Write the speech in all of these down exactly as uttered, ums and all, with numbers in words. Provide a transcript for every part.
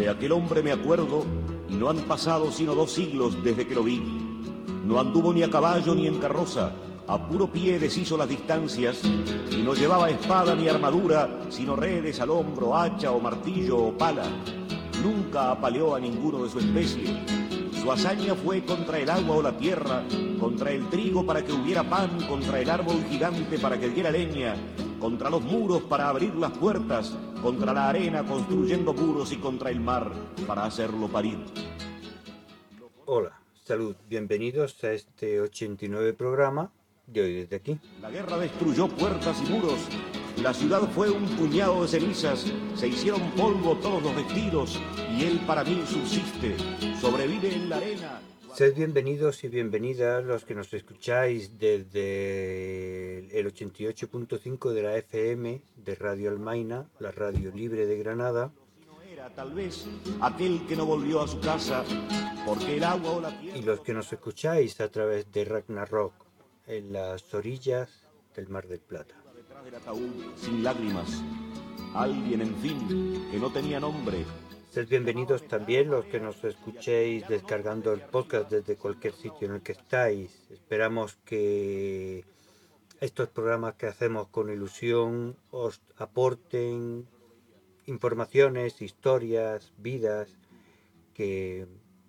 De aquel hombre me acuerdo y no han pasado sino dos siglos desde que lo vi. No anduvo ni a caballo ni en carroza, a puro pie deshizo las distancias y no llevaba espada ni armadura, sino redes al hombro, hacha o martillo o pala. Nunca apaleó a ninguno de su especie. Su hazaña fue contra el agua o la tierra, contra el trigo para que hubiera pan, contra el árbol gigante para que diera leña, contra los muros para abrir las puertas, contra la arena construyendo muros y contra el mar para hacerlo parir. Hola, salud, bienvenidos a este ochenta y nueve programa de Hoy Desde Aquí. La guerra destruyó puertas y muros, la ciudad fue un puñado de cenizas, se hicieron polvo todos los vestidos y él para mí subsiste, sobrevive en la arena. Sed bienvenidos y bienvenidas los que nos escucháis desde el ochenta y ocho punto cinco de la F M de Radio Almaina, la radio libre de Granada. Era tal vez aquel que no volvió a su casa porque el agua o la tierra... Y los que nos escucháis a través de Ragnarok en las orillas del Mar del Plata. Detrás del ataúd, sin lágrimas, alguien, en fin, que no tenía nombre. Sed bienvenidos también los que nos escuchéis descargando el podcast desde cualquier sitio en el que estáis. Esperamos que estos programas que hacemos con ilusión os aporten informaciones, historias, vidas que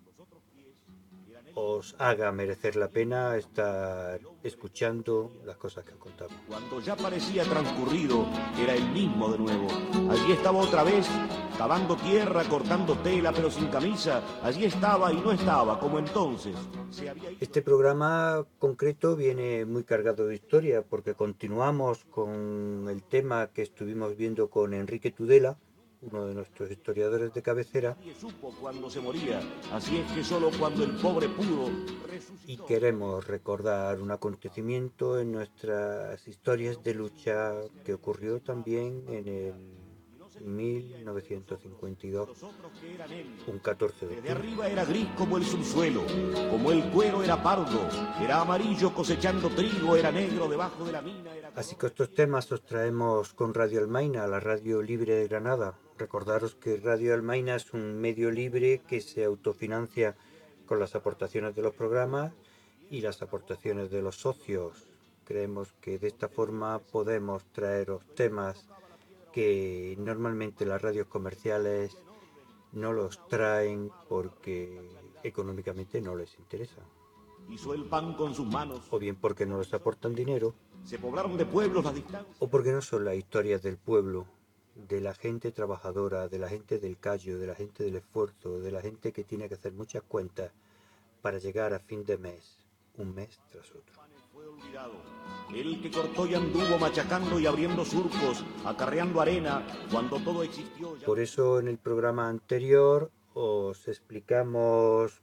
os haga merecer la pena estar escuchando las cosas que contamos. Cuando ya parecía transcurrido, era el mismo de nuevo. Allí estaba otra vez, cavando tierra, cortando tela, pero sin camisa. Allí estaba y no estaba, como entonces. Se había... Este programa concreto viene muy cargado de historia, porque continuamos con el tema que estuvimos viendo con Enrique Tudela, uno de nuestros historiadores de cabecera, Nadie supo cuándo se moría, así es que solo cuando el pobre pudo resucitó. y queremos recordar un acontecimiento en nuestras historias de lucha que ocurrió también en el mil novecientos cincuenta y dos, Los otros que eran él. un catorce de Desde octubre. arriba era gris como el subsuelo, como el cuero era pardo, era amarillo cosechando trigo, era negro debajo de la mina. Era... Así que estos temas os traemos con Radio Almaina, la radio libre de Granada. Recordaros que Radio Almaina es un medio libre que se autofinancia con las aportaciones de los programas y las aportaciones de los socios. Creemos que de esta forma podemos traeros temas que normalmente las radios comerciales no los traen porque económicamente no les interesa, Hizo el pan con sus manos, o bien porque no les aportan dinero, se poblaron de pueblos las distancias. o porque no son las historias del pueblo, de la gente trabajadora, de la gente del callo, de la gente del esfuerzo, de la gente que tiene que hacer muchas cuentas para llegar a fin de mes, un mes tras otro. Fue olvidado. El que cortó y anduvo machacando y abriendo surcos, acarreando arena, cuando todo existió. Ya... Por eso en el programa anterior os explicamos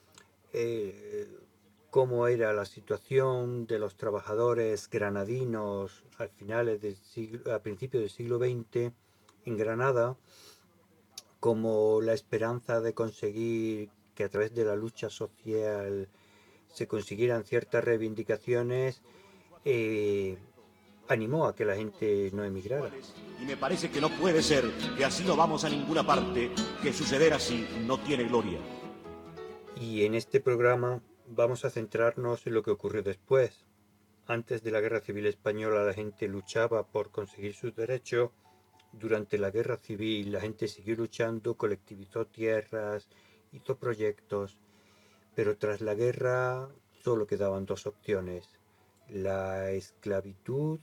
eh, cómo era la situación de los trabajadores granadinos al finales del siglo, a principios del siglo veinte en Granada, como la esperanza de conseguir que a través de la lucha social se consiguieran ciertas reivindicaciones eh, animó a que la gente no emigrara. Y me parece que no puede ser, que así no vamos a ninguna parte, que suceder así no tiene gloria. Y en este programa vamos a centrarnos en lo que ocurrió después. Antes de la Guerra Civil Española la gente luchaba por conseguir sus derechos. Durante la Guerra Civil la gente siguió luchando, colectivizó tierras, hizo proyectos, pero tras la guerra solo quedaban dos opciones: la esclavitud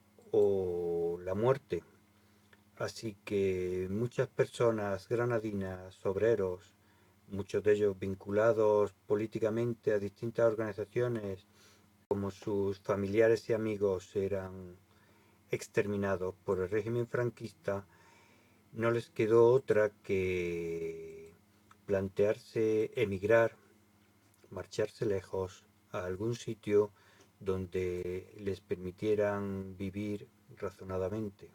o la muerte. Así que muchas personas granadinas, obreros, muchos de ellos vinculados políticamente a distintas organizaciones, como sus familiares y amigos eran exterminados por el régimen franquista, no les quedó otra que plantearse emigrar, marcharse lejos a algún sitio donde les permitieran vivir razonadamente.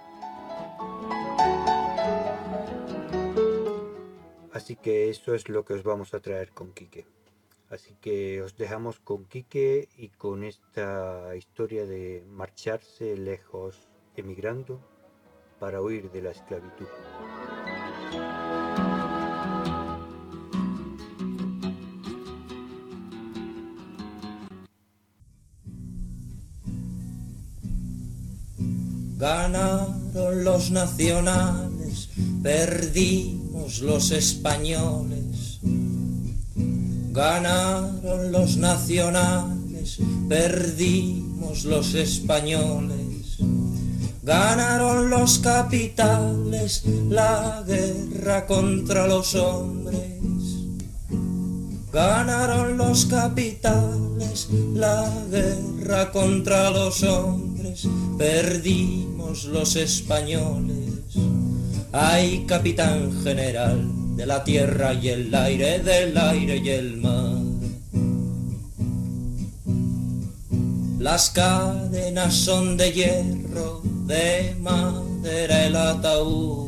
Así que eso es lo que os vamos a traer con Quique. Así que os dejamos con Quique y con esta historia de marcharse lejos, emigrando para huir de la esclavitud. Ganaron los nacionales, perdimos los españoles. Ganaron los nacionales, perdimos los españoles. Ganaron los capitales, la guerra contra los hombres. Ganaron los capitales, la guerra contra los hombres. Perdimos los españoles. Ay, capitán general de la tierra y el aire, del aire y el mar. Las cadenas son de hierro, de madera el ataúd.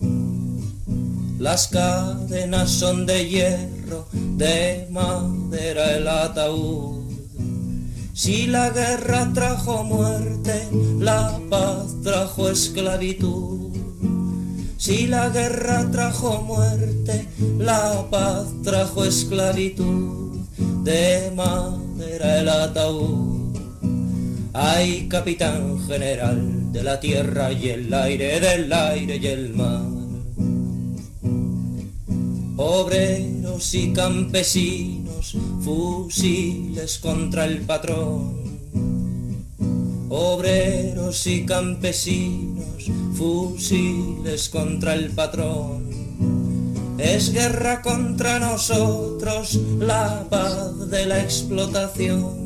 Las cadenas son de hierro, de madera el ataúd. Si la guerra trajo muerte, la paz trajo esclavitud. Si la guerra trajo muerte, la paz trajo esclavitud. De madera el ataúd. Ay, capitán general de la tierra y el aire, del aire y el mar. Obreros y campesinos, fusiles contra el patrón. Obreros y campesinos, fusiles contra el patrón. Es guerra contra nosotros, la paz de la explotación.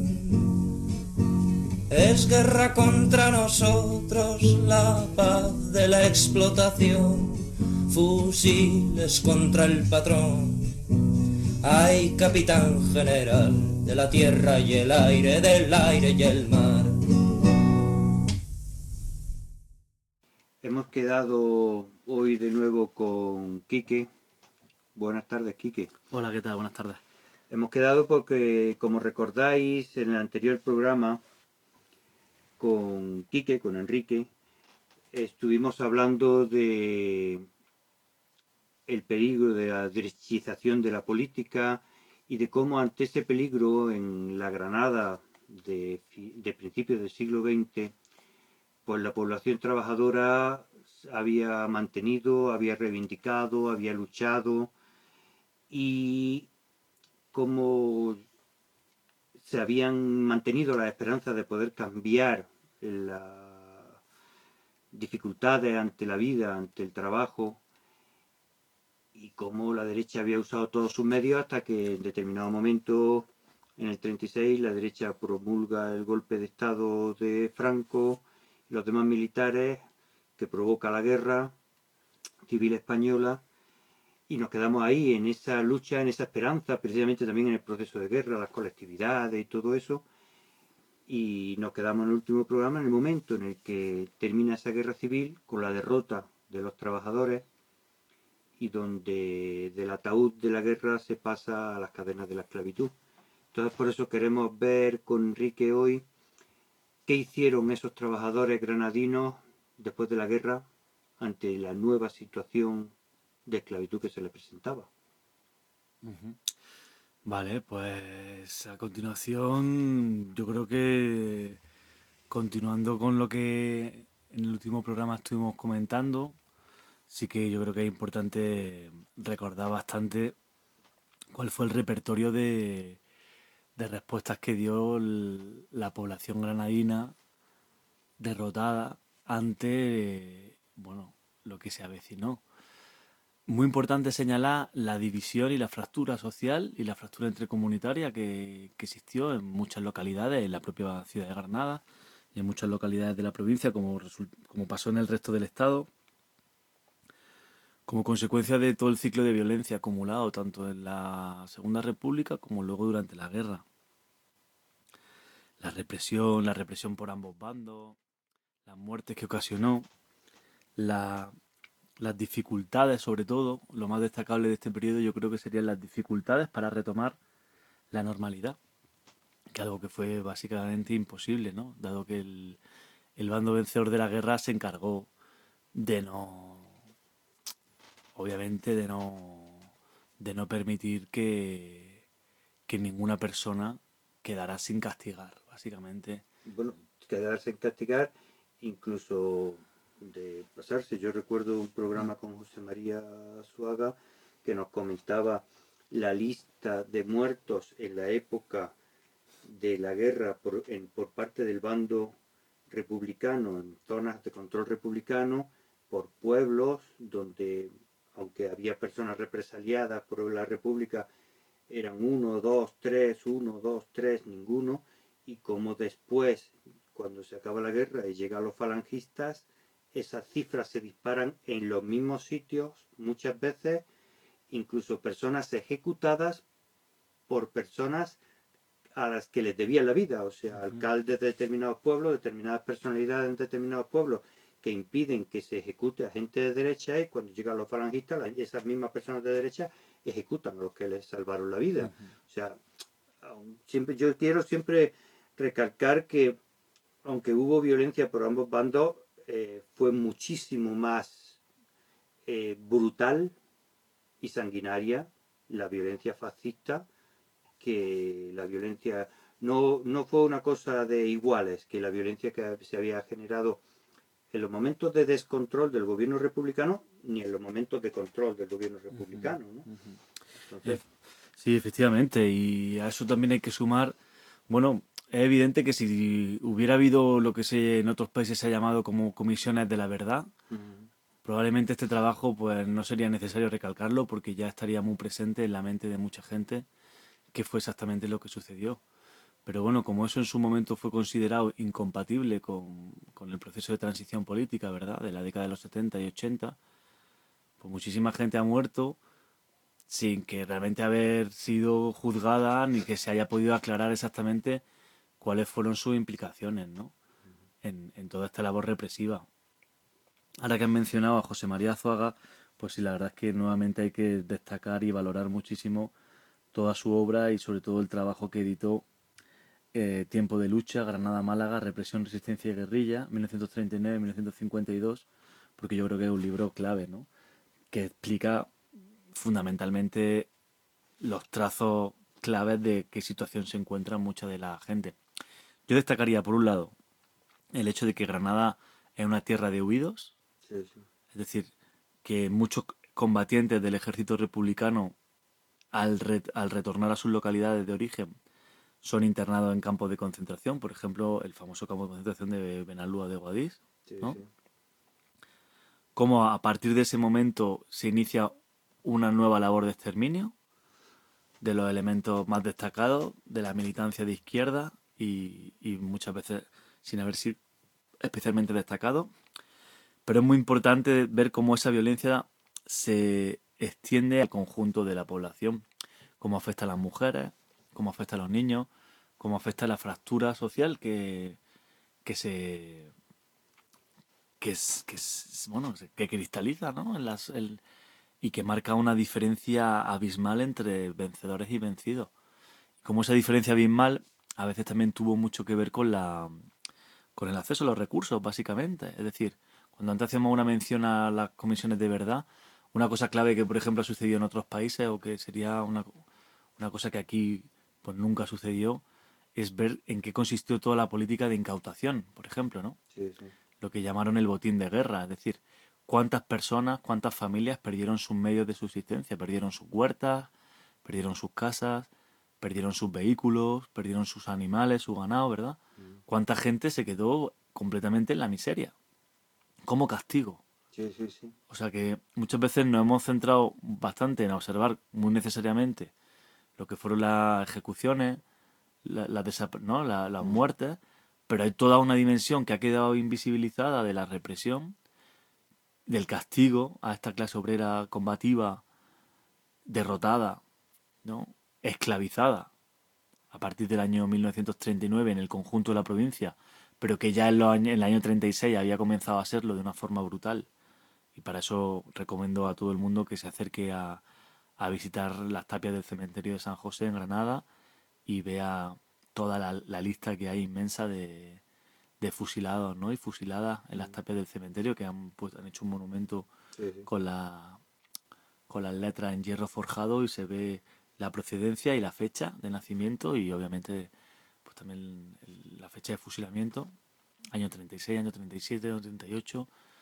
Es guerra contra nosotros, la paz de la explotación. Fusiles contra el patrón. Ay, capitán general de la tierra y el aire, del aire y el mar. Hemos quedado hoy de nuevo con Quique. Buenas tardes, Quique. Hola, ¿qué tal? Buenas tardes. Hemos quedado porque, como recordáis, en el anterior programa con Quique, con Enrique, estuvimos hablando de el peligro de la derechización de la política y de cómo ante ese peligro en la Granada de, de principios del siglo veinte, pues la población trabajadora había mantenido, había reivindicado, había luchado, y cómo se habían mantenido las esperanzas de poder cambiar las dificultades ante la vida, ante el trabajo, y cómo la derecha había usado todos sus medios hasta que en determinado momento, en el treinta y seis, la derecha promulga el golpe de Estado de Franco y los demás militares, que provoca la guerra civil española, y nos quedamos ahí en esa lucha, en esa esperanza, precisamente también en el proceso de guerra, las colectividades y todo eso, y nos quedamos en el último programa en el momento en el que termina esa guerra civil con la derrota de los trabajadores, y donde del ataúd de la guerra se pasa a las cadenas de la esclavitud. Entonces por eso queremos ver con Enrique hoy qué hicieron esos trabajadores granadinos después de la guerra ante la nueva situación de esclavitud que se les presentaba. Uh-huh. Vale, pues a continuación yo creo que continuando con lo que en el último programa estuvimos comentando, sí que yo creo que es importante recordar bastante cuál fue el repertorio de, de respuestas que dio el, la población granadina derrotada ante, bueno, lo que se avecinó. Muy importante señalar la división y la fractura social y la fractura intercomunitaria que, que existió en muchas localidades, en la propia ciudad de Granada y en muchas localidades de la provincia, como, como pasó en el resto del estado, como consecuencia de todo el ciclo de violencia acumulado tanto en la Segunda República como luego durante la guerra. La represión, la represión por ambos bandos, las muertes que ocasionó, la... las dificultades, sobre todo, lo más destacable de este periodo yo creo que serían las dificultades para retomar la normalidad, que algo que fue básicamente imposible, ¿no? Dado que el, el bando vencedor de la guerra se encargó de no, obviamente, de no, de no permitir que, que ninguna persona quedara sin castigar, básicamente. Bueno, quedar sin castigar, incluso de pasarse. Yo recuerdo un programa con José María Suaga que nos comentaba la lista de muertos en la época de la guerra por, en, por parte del bando republicano, en zonas de control republicano, por pueblos donde, aunque había personas represaliadas por la república, eran uno, dos, tres, uno, dos, tres, ninguno, y como después, cuando se acaba la guerra y llegan los falangistas, esas cifras se disparan en los mismos sitios, muchas veces, incluso personas ejecutadas por personas a las que les debían la vida, o sea, alcaldes de determinados pueblos, determinadas personalidades en determinados pueblos, que impiden que se ejecute a gente de derecha, y cuando llegan los falangistas, esas mismas personas de derecha ejecutan a los que les salvaron la vida. Uh-huh. O sea, siempre, yo quiero siempre recalcar que, aunque hubo violencia por ambos bandos, eh, fue muchísimo más eh, brutal y sanguinaria la violencia fascista que la violencia. No, no fue una cosa de iguales, que la violencia que se había generado en los momentos de descontrol del gobierno republicano, ni en los momentos de control del gobierno republicano, ¿no? Entonces... Sí, efectivamente, y a eso también hay que sumar, bueno, es evidente que si hubiera habido lo que se, en otros países se ha llamado como comisiones de la verdad, uh-huh. probablemente este trabajo pues no sería necesario recalcarlo, porque ya estaría muy presente en la mente de mucha gente que fue exactamente lo que sucedió. Pero bueno, como eso en su momento fue considerado incompatible con, con el proceso de transición política, ¿verdad?, de la década de los setenta y ochenta, pues muchísima gente ha muerto sin que realmente haber sido juzgada ni que se haya podido aclarar exactamente cuáles fueron sus implicaciones, ¿no?, en, en toda esta labor represiva. Ahora que han mencionado a José María Azuaga, pues sí, la verdad es que nuevamente hay que destacar y valorar muchísimo toda su obra y sobre todo el trabajo que editó eh, Tiempo de lucha, Granada-Málaga, Represión, Resistencia y Guerrilla, mil novecientos treinta y nueve a mil novecientos cincuenta y dos, porque yo creo que es un libro clave, ¿no?, que explica fundamentalmente los trazos claves de qué situación se encuentra mucha de la gente. Yo destacaría, por un lado, el hecho de que Granada es una tierra de huidos, sí, sí. Es decir, que muchos combatientes del ejército republicano, al, re al retornar a sus localidades de origen, son internados en campos de concentración, por ejemplo, el famoso campo de concentración de Benalúa de Guadix, ¿no? Sí, sí. Cómo a partir de ese momento se inicia una nueva labor de exterminio de los elementos más destacados de la militancia de izquierda y, y muchas veces sin haber sido especialmente destacado. Pero es muy importante ver cómo esa violencia se extiende al conjunto de la población, cómo afecta a las mujeres, cómo afecta a los niños, cómo afecta a la fractura social que, que se que es, que es bueno que cristaliza, ¿no?, en las, el, y que marca una diferencia abismal entre vencedores y vencidos. Como esa diferencia abismal a veces también tuvo mucho que ver con la con el acceso a los recursos, básicamente. Es decir, cuando antes hacíamos una mención a las comisiones de verdad, una cosa clave que, por ejemplo, ha sucedido en otros países o que sería una, una cosa que aquí pues nunca sucedió, es ver en qué consistió toda la política de incautación, por ejemplo, ¿no? Sí, sí. Lo que llamaron el botín de guerra, es decir, cuántas personas, cuántas familias perdieron sus medios de subsistencia, perdieron sus huertas, perdieron sus casas, perdieron sus vehículos, perdieron sus animales, su ganado, ¿verdad? Mm. Cuánta gente se quedó completamente en la miseria, como castigo. Sí, sí, sí. O sea que muchas veces nos hemos centrado bastante en observar muy necesariamente lo que fueron las ejecuciones, la, la ¿no? la, las mm. muertes, pero hay toda una dimensión que ha quedado invisibilizada de la represión, del castigo a esta clase obrera combativa, derrotada, ¿no?, esclavizada a partir del año mil novecientos treinta y nueve en el conjunto de la provincia, pero que ya en, los años, en el año treinta y seis había comenzado a serlo de una forma brutal. Y para eso recomiendo a todo el mundo que se acerque a, a visitar las tapias del cementerio de San José en Granada y vea toda la, la lista que hay inmensa de, de fusilados, ¿no?, y fusiladas en las tapias del cementerio, que han, pues, han hecho un monumento sí, sí. con la con las letras en hierro forjado y se ve la procedencia y la fecha de nacimiento y obviamente pues también la fecha de fusilamiento, año treinta y seis, año treinta y siete, año treinta y ocho,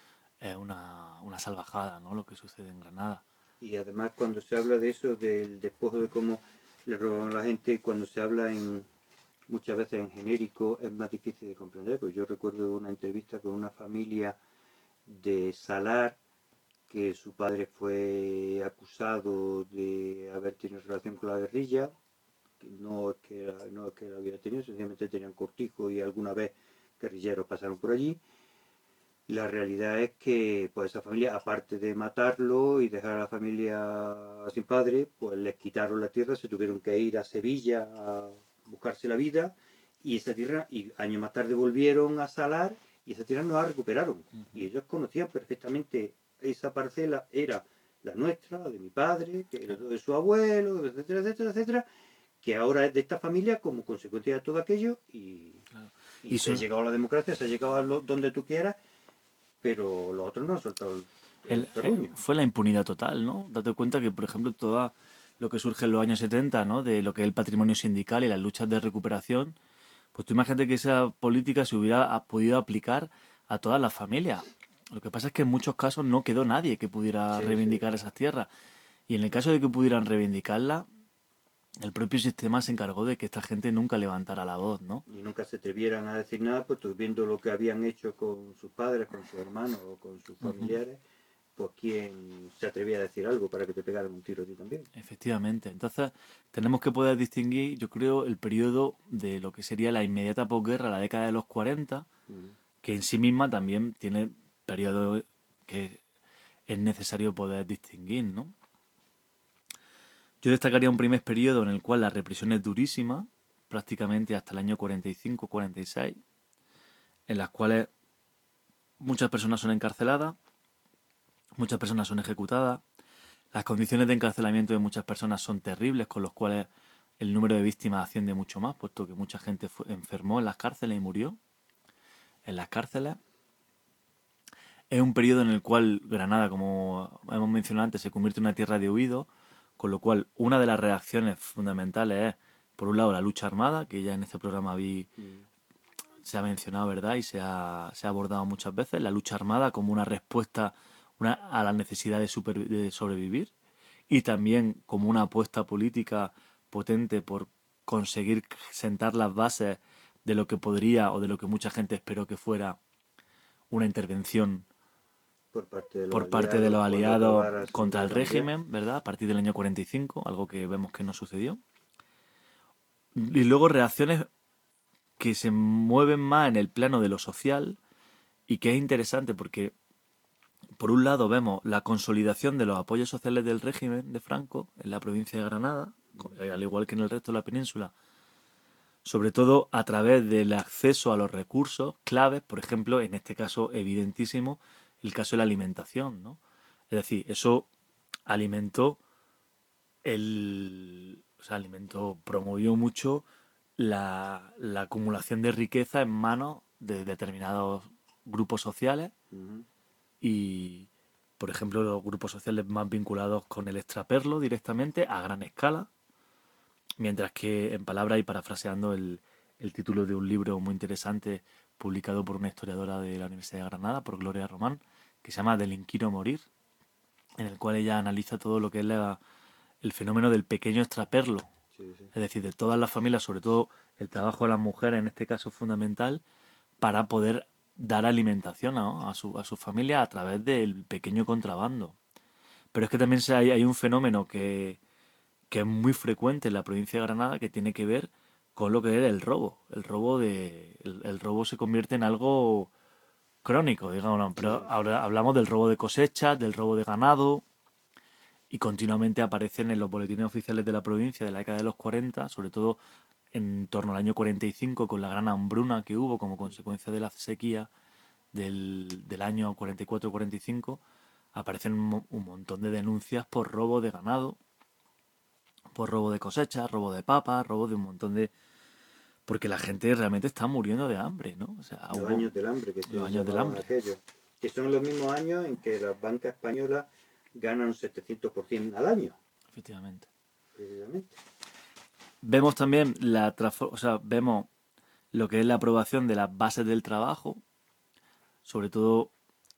es una, una salvajada, ¿no? Lo que sucede en Granada. Y además cuando se habla de eso, del despojo, de cómo le roban a la gente, cuando se habla en muchas veces en genérico, es más difícil de comprender. Pues yo recuerdo una entrevista con una familia de Salar, que su padre fue acusado de haber tenido relación con la guerrilla. No es que, no es que la hubiera tenido, sencillamente tenían cortijo y alguna vez guerrilleros pasaron por allí. La realidad es que pues esa familia, aparte de matarlo y dejar a la familia sin padre, pues les quitaron la tierra, se tuvieron que ir a Sevilla a buscarse la vida, y esa tierra, y años más tarde volvieron a Salar y esa tierra no la recuperaron. Uh-huh. Y ellos conocían perfectamente esa parcela, era la nuestra, la de mi padre, que era de su abuelo, etcétera, etcétera, etcétera, que ahora es de esta familia como consecuencia de todo aquello, y, claro. y, y se ha llegado a la democracia, se ha llegado a lo, donde tú quieras, pero los otros no han soltado el, el, el Fue la impunidad total, ¿no? Date cuenta que, por ejemplo, todo lo que surge en los años setenta, ¿no? De lo que es el patrimonio sindical y las luchas de recuperación, pues tú imagínate que esa política se hubiera podido aplicar a todas las familias. Lo que pasa es que en muchos casos no quedó nadie que pudiera sí, reivindicar sí. esas tierras. Y en el caso de que pudieran reivindicarlas, el propio sistema se encargó de que esta gente nunca levantara la voz, ¿no? Y nunca se atrevieran a decir nada, pues tú viendo lo que habían hecho con sus padres, con sus hermanos o con sus familiares, uh-huh. pues quién se atrevía a decir algo para que te pegaran un tiro a ti también. Efectivamente. Entonces, tenemos que poder distinguir, yo creo, el periodo de lo que sería la inmediata posguerra, la década de los cuarenta, uh-huh. que en sí misma también tiene periodos que es necesario poder distinguir, ¿no? Yo destacaría un primer periodo en el cual la represión es durísima, prácticamente hasta el año cuarenta y cinco cuarenta y seis, en las cuales muchas personas son encarceladas, muchas personas son ejecutadas, las condiciones de encarcelamiento de muchas personas son terribles, con los cuales el número de víctimas asciende mucho más, puesto que mucha gente fue, enfermó en las cárceles y murió en las cárceles. Es un periodo en el cual Granada, como hemos mencionado antes, se convierte en una tierra de huido, con lo cual una de las reacciones fundamentales es, por un lado, la lucha armada, que ya en este programa vi, mm. se ha mencionado, ¿verdad? Y se ha, se ha abordado muchas veces, la lucha armada como una respuesta una, a la necesidad de, super, de sobrevivir, y también como una apuesta política potente por conseguir sentar las bases de lo que podría, o de lo que mucha gente esperó que fuera, una intervención por parte de los por aliados, parte de los aliados contra el régimen, régimen, ¿verdad? A partir del año cuarenta y cinco, algo que vemos que no sucedió. Y luego reacciones que se mueven más en el plano de lo social, y que es interesante porque, por un lado, vemos la consolidación de los apoyos sociales del régimen de Franco en la provincia de Granada, al igual que en el resto de la península, sobre todo a través del acceso a los recursos claves, por ejemplo, en este caso evidentísimo, el caso de la alimentación, ¿no? Es decir, eso alimentó el, o sea, alimentó, promovió mucho la, la acumulación de riqueza en manos de determinados grupos sociales, uh-huh. y, por ejemplo, los grupos sociales más vinculados con el extraperlo directamente a gran escala, mientras que, en palabras y parafraseando el, el título de un libro muy interesante publicado por una historiadora de la Universidad de Granada, por Gloria Román, que se llama Delinquir o morir, en el cual ella analiza todo lo que es la, el fenómeno del pequeño extraperlo, sí, sí. Es decir, de todas las familias, sobre todo el trabajo de las mujeres en este caso es fundamental para poder dar alimentación, ¿no? a, su, a su familia a través del pequeño contrabando. Pero es que también hay, hay un fenómeno que, que es muy frecuente en la provincia de Granada, que tiene que ver con lo que es el robo. El robo de el, el robo se convierte en algo crónico, digamos, pero sí. Ahora hablamos del robo de cosechas, del robo de ganado, y continuamente aparecen en los boletines oficiales de la provincia de la década de los cuarenta, sobre todo en torno al año cuarenta y cinco, con la gran hambruna que hubo como consecuencia de la sequía del, del año cuarenta y cuatro cuarenta y cinco, aparecen un, un montón de denuncias por robo de ganado, por robo de cosechas, robo de papas, robo de un montón de... Porque la gente realmente está muriendo de hambre, ¿no? O sea, los hubo... años del hambre, que los años del hambre. Aquellos, que son los mismos años en que las bancas españolas ganan un setecientos por ciento al año. Efectivamente. Precisamente. Vemos también la transfor- o sea, vemos lo que es la aprobación de las bases del trabajo, sobre todo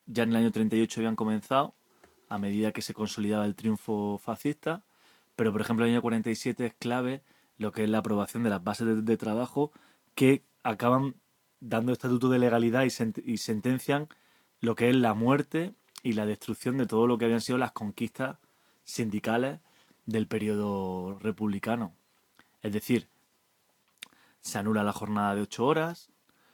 ya en el año treinta y ocho habían comenzado, a medida que se consolidaba el triunfo fascista, pero por ejemplo el año cuarenta y siete es clave lo que es la aprobación de las bases de, de trabajo que acaban dando estatuto de legalidad y, sent y sentencian lo que es la muerte y la destrucción de todo lo que habían sido las conquistas sindicales del periodo republicano. Es decir, se anula la jornada de ocho horas,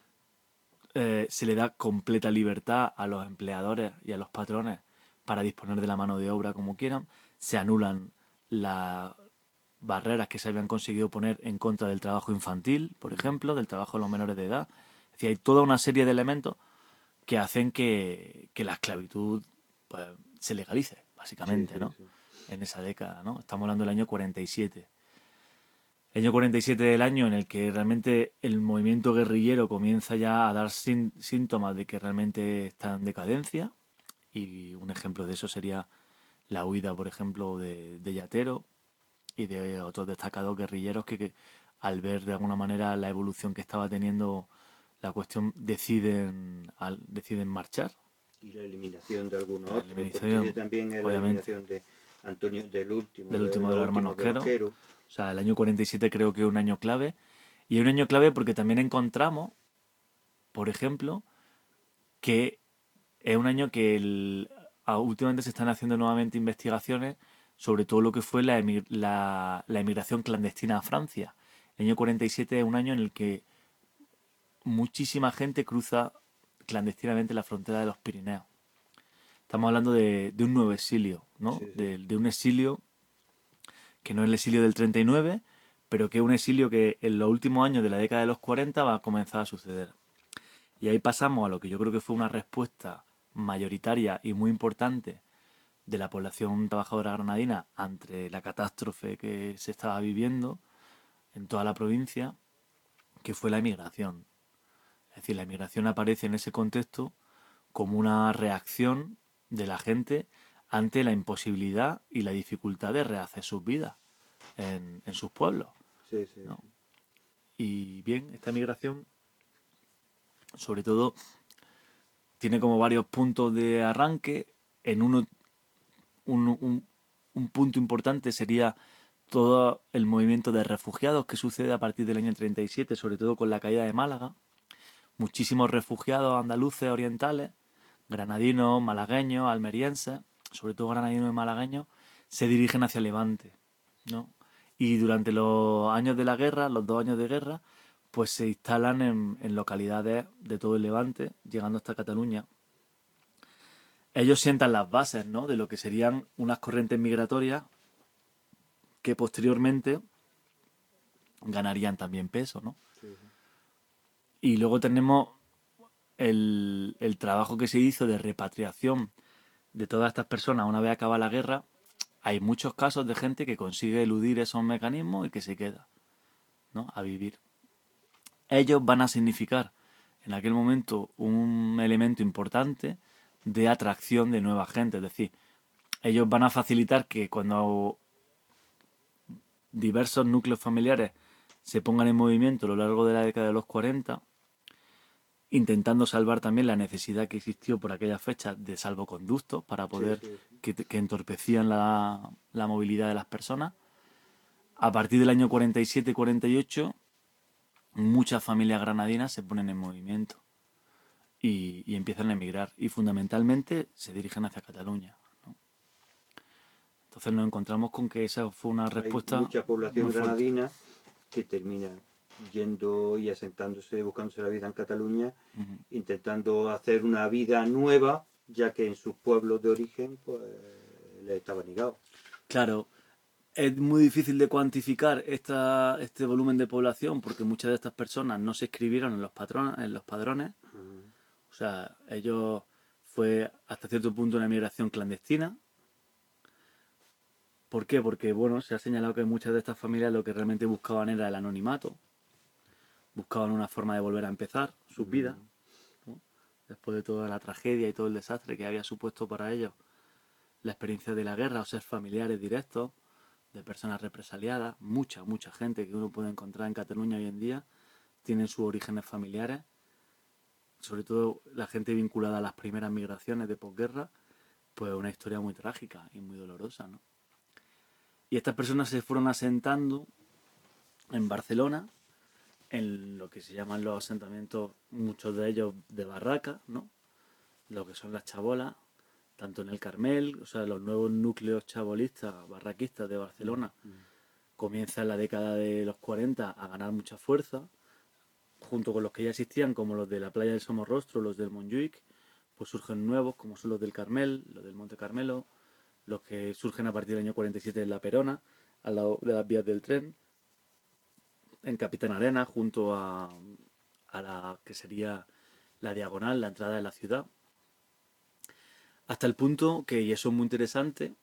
eh, se le da completa libertad a los empleadores y a los patrones para disponer de la mano de obra como quieran, se anulan las barreras que se habían conseguido poner en contra del trabajo infantil, por ejemplo, del trabajo de los menores de edad. Es decir, hay toda una serie de elementos que hacen que, que la esclavitud pues, se legalice, básicamente, sí, sí, ¿no? Sí. En esa década, ¿no? Estamos hablando del año cuarenta y siete. El año cuarenta y siete es el año en el que realmente el movimiento guerrillero comienza ya a dar sin, síntomas de que realmente está en decadencia, y un ejemplo de eso sería la huida, por ejemplo, de, de Yatero y de otros destacados guerrilleros que, que al ver de alguna manera la evolución que estaba teniendo la cuestión deciden, al, deciden marchar. Y la eliminación de algunos la otros, eliminación, también es la eliminación de Antonio, del último, del último de, de los hermanos Quero. Quero. O sea, el año cuarenta y siete creo que es un año clave. Y es un año clave porque también encontramos, por ejemplo, que es un año que el, últimamente se están haciendo nuevamente investigaciones sobre todo lo que fue la, emig la, la emigración clandestina a Francia. El año cuarenta y siete es un año en el que muchísima gente cruza clandestinamente la frontera de los Pirineos. Estamos hablando de, de un nuevo exilio, ¿no? Sí, sí. De, de un exilio que no es el exilio del treinta y nueve, pero que es un exilio que en los últimos años de la década de los cuarenta va a comenzar a suceder. Y ahí pasamos a lo que yo creo que fue una respuesta mayoritaria y muy importante de la población trabajadora granadina ante la catástrofe que se estaba viviendo en toda la provincia, que fue la emigración. Es decir, la emigración aparece en ese contexto como una reacción de la gente ante la imposibilidad y la dificultad de rehacer sus vidas en, en sus pueblos. Sí, sí, ¿no? Y bien, esta migración, sobre todo, tiene como varios puntos de arranque. En uno, un, un, un punto importante sería todo el movimiento de refugiados que sucede a partir del año treinta y siete, sobre todo con la caída de Málaga. Muchísimos refugiados andaluces orientales, granadinos, malagueños, almerienses, sobre todo granadinos y malagueños, se dirigen hacia Levante, ¿no? Y durante los años de la guerra, los dos años de guerra, pues se instalan en, en localidades de todo el Levante, llegando hasta Cataluña. Ellos sientan las bases, ¿no?, de lo que serían unas corrientes migratorias que posteriormente ganarían también peso, ¿no? Sí, sí. Y luego tenemos el, el trabajo que se hizo de repatriación de todas estas personas una vez acaba la guerra. Hay muchos casos de gente que consigue eludir esos mecanismos y que se queda, ¿no?, a vivir. Ellos van a significar en aquel momento un elemento importante de atracción de nueva gente. Es decir, ellos van a facilitar que cuando diversos núcleos familiares se pongan en movimiento a lo largo de la década de los cuarenta, intentando salvar también la necesidad que existió por aquellas fechas de salvoconductos para poder, sí, sí, sí. Que, que entorpecían la, la movilidad de las personas. A partir del año cuarenta y siete cuarenta y ocho, muchas familias granadinas se ponen en movimiento y, y empiezan a emigrar, y fundamentalmente se dirigen hacia Cataluña, ¿no? Entonces nos encontramos con que esa fue una respuesta. Hay mucha población granadina que termina yendo y asentándose, buscándose la vida en Cataluña, uh-huh. intentando hacer una vida nueva, ya que en sus pueblos de origen pues les estaba negado. Claro, es muy difícil de cuantificar esta, este volumen de población porque muchas de estas personas no se inscribieron en los, patrones, en los padrones. Uh-huh. O sea, ellos fue hasta cierto punto una migración clandestina. ¿Por qué? Porque, bueno, se ha señalado que muchas de estas familias lo que realmente buscaban era el anonimato. Buscaban una forma de volver a empezar sus vidas, ¿no?, después de toda la tragedia y todo el desastre que había supuesto para ellos la experiencia de la guerra, o ser familiares directos de personas represaliadas. Mucha, mucha gente que uno puede encontrar en Cataluña hoy en día tienen sus orígenes familiares sobre todo la gente vinculada a las primeras migraciones de posguerra, pues una historia muy trágica y muy dolorosa, ¿no? Y estas personas se fueron asentando en Barcelona, en lo que se llaman los asentamientos, muchos de ellos de barracas, ¿no? Lo que son las chabolas, tanto en el Carmel, o sea, los nuevos núcleos chabolistas, barraquistas de Barcelona, comienza en la década de los cuarenta a ganar mucha fuerza, junto con los que ya existían, como los de la playa del Somorrostro, los del Montjuïc, pues surgen nuevos, como son los del Carmel, los del Monte Carmelo, los que surgen a partir del año cuarenta y siete en La Perona, al lado de las vías del tren, en Capitán Arenas, junto a, a la que sería la diagonal, la entrada de la ciudad. Hasta el punto que, y eso es muy interesante,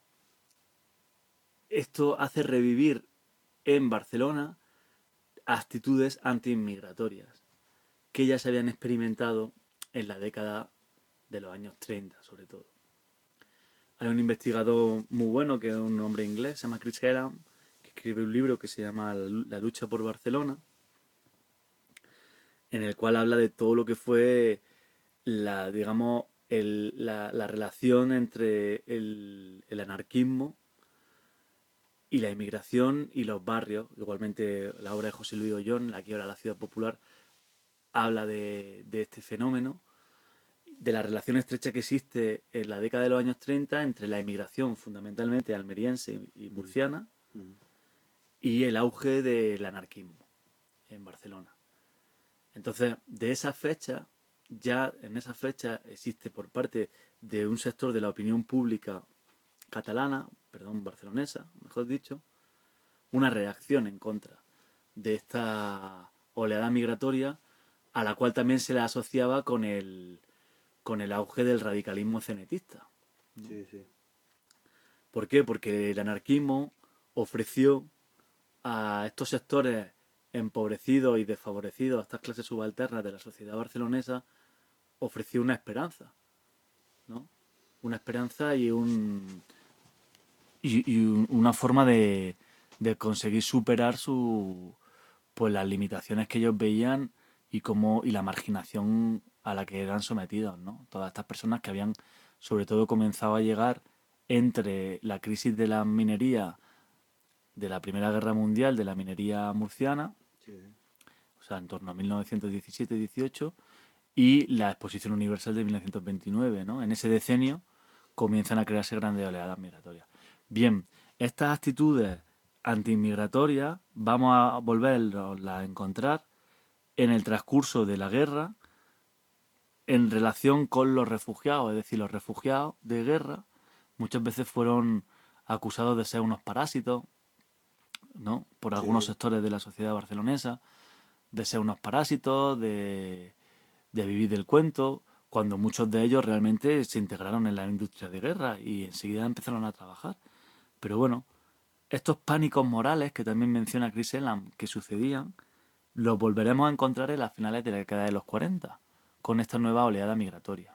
esto hace revivir en Barcelona actitudes anti-inmigratorias que ya se habían experimentado en la década de los años treinta, sobre todo. Hay un investigador muy bueno, que es un hombre inglés, se llama Chris Helam, que escribe un libro que se llama La lucha por Barcelona, en el cual habla de todo lo que fue la, digamos, el, la, la relación entre el, el anarquismo y la inmigración y los barrios. Igualmente la obra de José Luis Ollón, La quiebra de la ciudad popular, habla de, de este fenómeno, de la relación estrecha que existe en la década de los años treinta entre la inmigración fundamentalmente almeriense y murciana mm. y el auge del anarquismo en Barcelona. Entonces, de esa fecha, ya en esa fecha existe por parte de un sector de la opinión pública catalana, perdón, barcelonesa, mejor dicho, una reacción en contra de esta oleada migratoria, a la cual también se la asociaba con el, con el auge del radicalismo cenetista, ¿no? Sí, sí. ¿Por qué? Porque el anarquismo ofreció a estos sectores empobrecidos y desfavorecidos, a estas clases subalternas de la sociedad barcelonesa, ofreció una esperanza, ¿no? Una esperanza y un y, y una forma de, de conseguir superar su pues las limitaciones que ellos veían y cómo y la marginación a la que eran sometidos, ¿no? Todas estas personas que habían sobre todo comenzado a llegar entre la crisis de la minería de la Primera Guerra Mundial, de la minería murciana, sí. O sea, en torno a mil novecientos diecisiete dieciocho, y la Exposición Universal de mil novecientos veintinueve, ¿no? En ese decenio comienzan a crearse grandes oleadas migratorias. Bien, estas actitudes antiinmigratorias vamos a volverlas a encontrar en el transcurso de la guerra en relación con los refugiados, es decir, los refugiados de guerra muchas veces fueron acusados de ser unos parásitos, ¿no? Por algunos sí. sectores de la sociedad barcelonesa, de ser unos parásitos, de, de vivir del cuento, cuando muchos de ellos realmente se integraron en la industria de guerra y enseguida empezaron a trabajar. Pero bueno, estos pánicos morales que también menciona Chris Elam que sucedían, los volveremos a encontrar en las finales de la década de los cuarenta, con esta nueva oleada migratoria.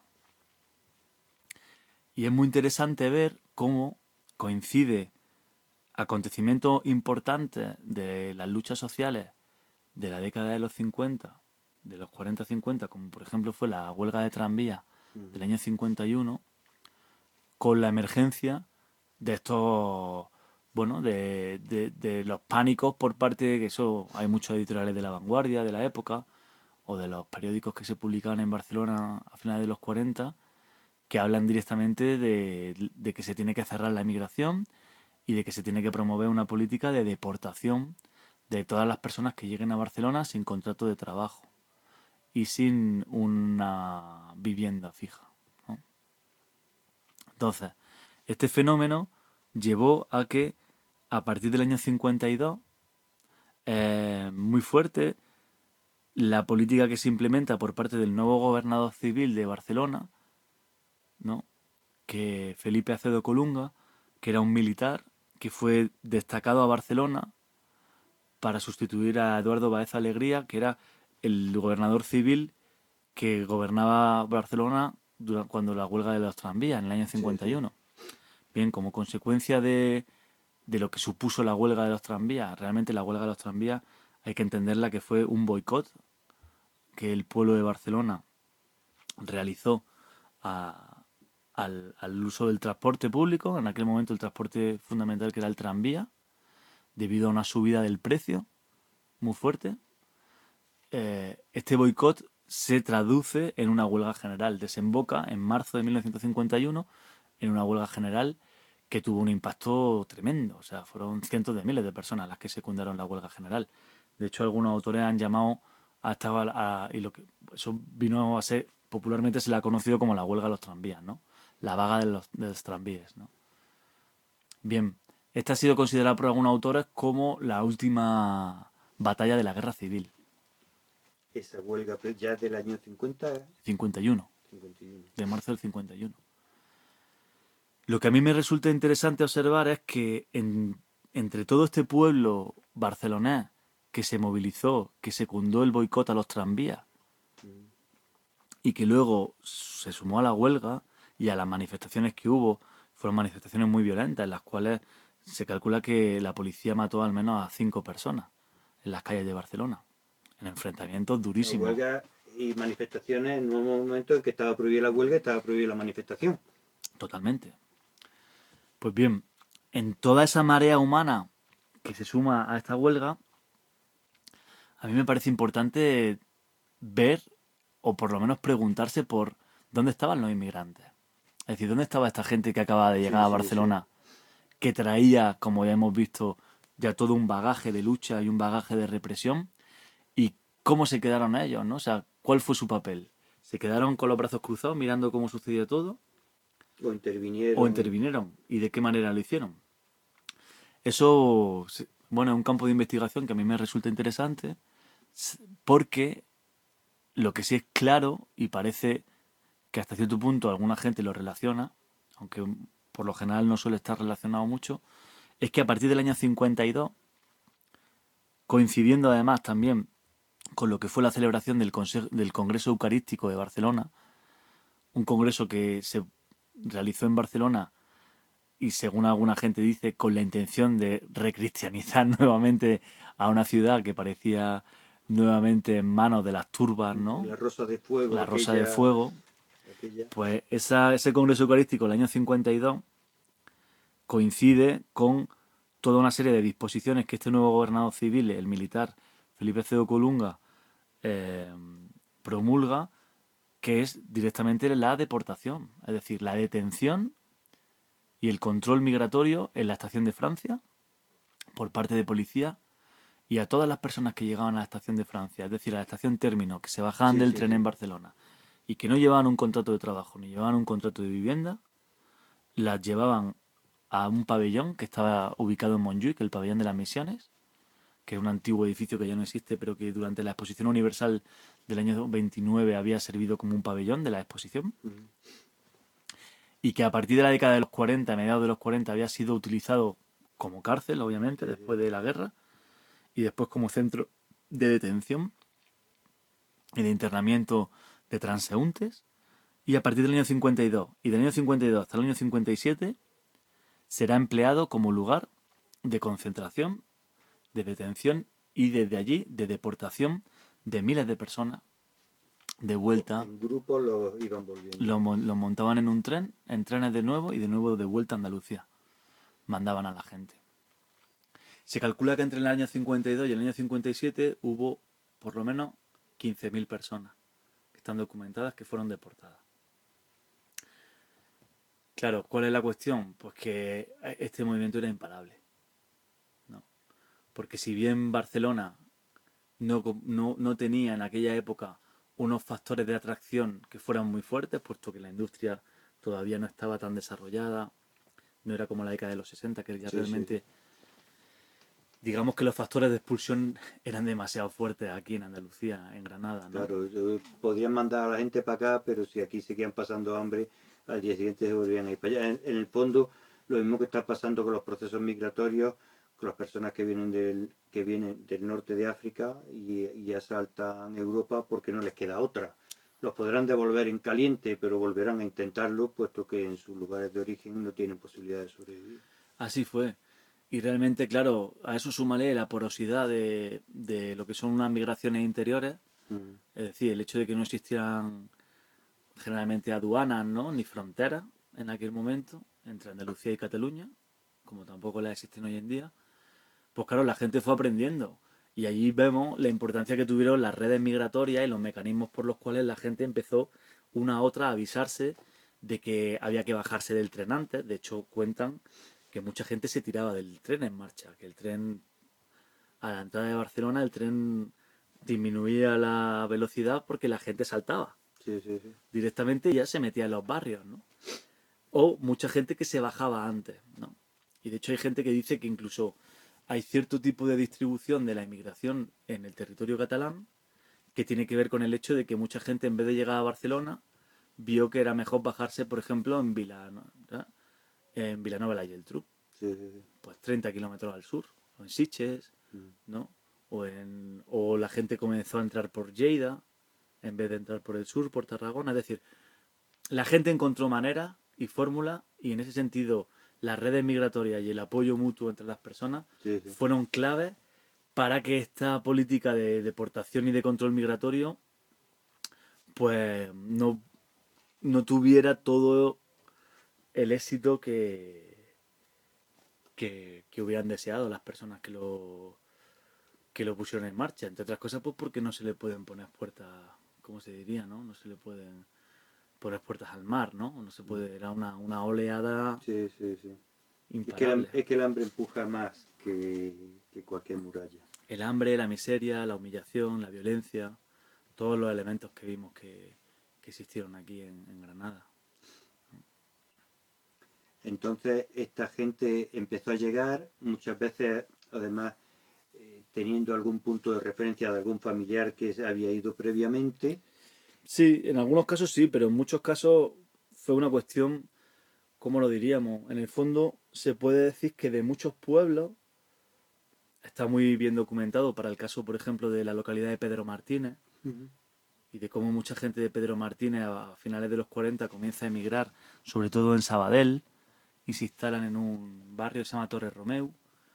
Y es muy interesante ver cómo coincide acontecimientos importantes de las luchas sociales de la década de los cincuenta, de los cuarenta cincuenta, como por ejemplo fue la huelga de tranvía del año cincuenta y uno, con la emergencia de estos, bueno, de, de, de los pánicos por parte de que eso, hay muchos editoriales de La Vanguardia de la época, o de los periódicos que se publicaban en Barcelona a finales de los cuarenta, que hablan directamente de, de que se tiene que cerrar la emigración y de que se tiene que promover una política de deportación de todas las personas que lleguen a Barcelona sin contrato de trabajo y sin una vivienda fija, ¿no? Entonces, este fenómeno llevó a que a partir del año cincuenta y dos, eh, muy fuerte, la política que se implementa por parte del nuevo gobernador civil de Barcelona, ¿no? Que Felipe Acedo Colunga, que era un militar que fue destacado a Barcelona para sustituir a Eduardo Baeza Alegría, que era el gobernador civil que gobernaba Barcelona durante, cuando la huelga de los tranvías, en el año cincuenta y uno. Sí, sí. Bien, como consecuencia de, de lo que supuso la huelga de los tranvías, realmente la huelga de los tranvías hay que entenderla que fue un boicot que el pueblo de Barcelona realizó a, al, al uso del transporte público, en aquel momento el transporte fundamental que era el tranvía, debido a una subida del precio muy fuerte. Eh, este boicot se traduce en una huelga general, desemboca en marzo de mil novecientos cincuenta y uno en una huelga general que tuvo un impacto tremendo, o sea, fueron cientos de miles de personas las que secundaron la huelga general. De hecho, algunos autores han llamado a esta a, y lo que eso vino a ser, popularmente se la ha conocido como la huelga de los tranvías, ¿no? La vaga de los, de los tranvíes, ¿no? Bien, esta ha sido considerada por algunos autores como la última batalla de la guerra civil. Esa huelga ya del año cincuenta, cincuenta y uno, cincuenta y uno. De marzo del cincuenta y uno. Lo que a mí me resulta interesante observar es que en, entre todo este pueblo barcelonés que se movilizó, que secundó el boicot a los tranvías mm. y que luego se sumó a la huelga y a las manifestaciones que hubo, fueron manifestaciones muy violentas en las cuales se calcula que la policía mató al menos a cinco personas en las calles de Barcelona, en enfrentamientos durísimos. La huelga y manifestaciones en un momento en que estaba prohibida la huelga, estaba prohibida la manifestación. Totalmente. Pues bien, en toda esa marea humana que se suma a esta huelga, a mí me parece importante ver, o por lo menos preguntarse por dónde estaban los inmigrantes. Es decir, ¿dónde estaba esta gente que acababa de llegar sí, a Barcelona, sí, sí. que traía, como ya hemos visto, ya todo un bagaje de lucha y un bagaje de represión? ¿Y cómo se quedaron ellos, no? O sea, ¿cuál fue su papel? ¿Se quedaron con los brazos cruzados mirando cómo sucedió todo? O intervinieron. O intervinieron. ¿Y de qué manera lo hicieron? Eso, bueno, es un campo de investigación que a mí me resulta interesante porque lo que sí es claro y parece que hasta cierto punto alguna gente lo relaciona, aunque por lo general no suele estar relacionado mucho, es que a partir del año cincuenta y dos, coincidiendo además también con lo que fue la celebración del, Consejo, del Congreso Eucarístico de Barcelona, un congreso que se realizó en Barcelona y según alguna gente dice con la intención de recristianizar nuevamente a una ciudad que parecía nuevamente en manos de las turbas, ¿no? La Rosa de Fuego. La Rosa aquella, de Fuego. Aquella. Pues esa, ese congreso eucarístico del año cincuenta y dos coincide con toda una serie de disposiciones que este nuevo gobernador civil, el militar Felipe Ceo Colunga, eh, promulga, que es directamente la deportación, es decir, la detención y el control migratorio en la estación de Francia por parte de policía y a todas las personas que llegaban a la estación de Francia, es decir, a la estación término, que se bajaban sí, del sí, tren sí. en Barcelona y que no llevaban un contrato de trabajo ni llevaban un contrato de vivienda, las llevaban a un pabellón que estaba ubicado en Montjuïc, el pabellón de las Misiones, que es un antiguo edificio que ya no existe, pero que durante la Exposición Universal del año veintinueve había servido como un pabellón de la exposición. Uh-huh. Y que a partir de la década de los cuarenta, a mediados de los cuarenta, había sido utilizado como cárcel, obviamente, después de la guerra, y después como centro de detención y de internamiento de transeúntes. Y a partir del año cincuenta y dos, y del año cincuenta y dos hasta el año cincuenta y siete, será empleado como lugar de concentración, de detención y desde allí de deportación de miles de personas de vuelta. En grupo los iban volviendo. Los lo montaban en un tren, en trenes de nuevo y de nuevo de vuelta a Andalucía. Mandaban a la gente. Se calcula que entre el año cincuenta y dos y el año cincuenta y siete hubo por lo menos quince mil personas que están documentadas que fueron deportadas. Claro, ¿cuál es la cuestión? Pues que este movimiento era imparable, ¿no? Porque si bien Barcelona no, no, no tenía en aquella época unos factores de atracción que fueran muy fuertes, puesto que la industria todavía no estaba tan desarrollada, no era como la década de los sesenta, que ya sí, realmente, sí. digamos que los factores de expulsión eran demasiado fuertes aquí en Andalucía, en Granada, ¿no? Claro, podían mandar a la gente para acá, pero si aquí seguían pasando hambre, al día siguiente se volvían a ir para allá. En, en el fondo, lo mismo que está pasando con los procesos migratorios, con las personas que vienen del, que vienen del norte de África y, y asaltan Europa porque no les queda otra. Los podrán devolver en caliente, pero volverán a intentarlo, puesto que en sus lugares de origen no tienen posibilidad de sobrevivir. Así fue. Y realmente, claro, a eso súmale la porosidad de, de lo que son unas migraciones interiores, mm. es decir, el hecho de que no existieran generalmente aduanas, ¿no? Ni fronteras en aquel momento entre Andalucía y Cataluña, como tampoco las existen hoy en día. Pues claro, la gente fue aprendiendo. Y allí vemos la importancia que tuvieron las redes migratorias y los mecanismos por los cuales la gente empezó una a otra a avisarse de que había que bajarse del tren antes. De hecho, cuentan que mucha gente se tiraba del tren en marcha, que el tren, a la entrada de Barcelona, el tren disminuía la velocidad porque la gente saltaba. Sí, sí, sí. Directamente ya se metía en los barrios, ¿no? O mucha gente que se bajaba antes, ¿no? Y de hecho hay gente que dice que incluso hay cierto tipo de distribución de la inmigración en el territorio catalán que tiene que ver con el hecho de que mucha gente, en vez de llegar a Barcelona, vio que era mejor bajarse, por ejemplo, en Vilano, en Vilanova y la Geltrú, Sí, sí, sí. pues treinta kilómetros al sur, o en Sitges, ¿no? O, en, o la gente comenzó a entrar por Lleida en vez de entrar por el sur, por Tarragona. Es decir, la gente encontró maneras y fórmulas, y en ese sentido las redes migratorias y el apoyo mutuo entre las personas Sí, sí. fueron claves para que esta política de deportación y de control migratorio pues no, no tuviera todo el éxito que, que, que hubieran deseado las personas que lo, que lo pusieron en marcha. Entre otras cosas, pues porque no se le pueden poner puertas, ¿cómo se diría, no? No se le pueden poner puertas al mar, ¿no? No se puede, era una, una oleada Sí, sí, sí. Es que, el, imparable. es que el hambre empuja más que, que cualquier muralla. El hambre, la miseria, la humillación, la violencia, todos los elementos que vimos que, que existieron aquí en, en Granada. Entonces esta gente empezó a llegar, muchas veces además eh, teniendo algún punto de referencia de algún familiar que se había ido previamente. Sí, en algunos casos sí, pero en muchos casos fue una cuestión, ¿cómo lo diríamos? En el fondo se puede decir que de muchos pueblos, está muy bien documentado para el caso, por ejemplo, de la localidad de Pedro Martínez, Uh-huh. y de cómo mucha gente de Pedro Martínez a finales de los cuarenta comienza a emigrar, sobre todo en Sabadell, y se instalan en un barrio que se llama Torre Romeu.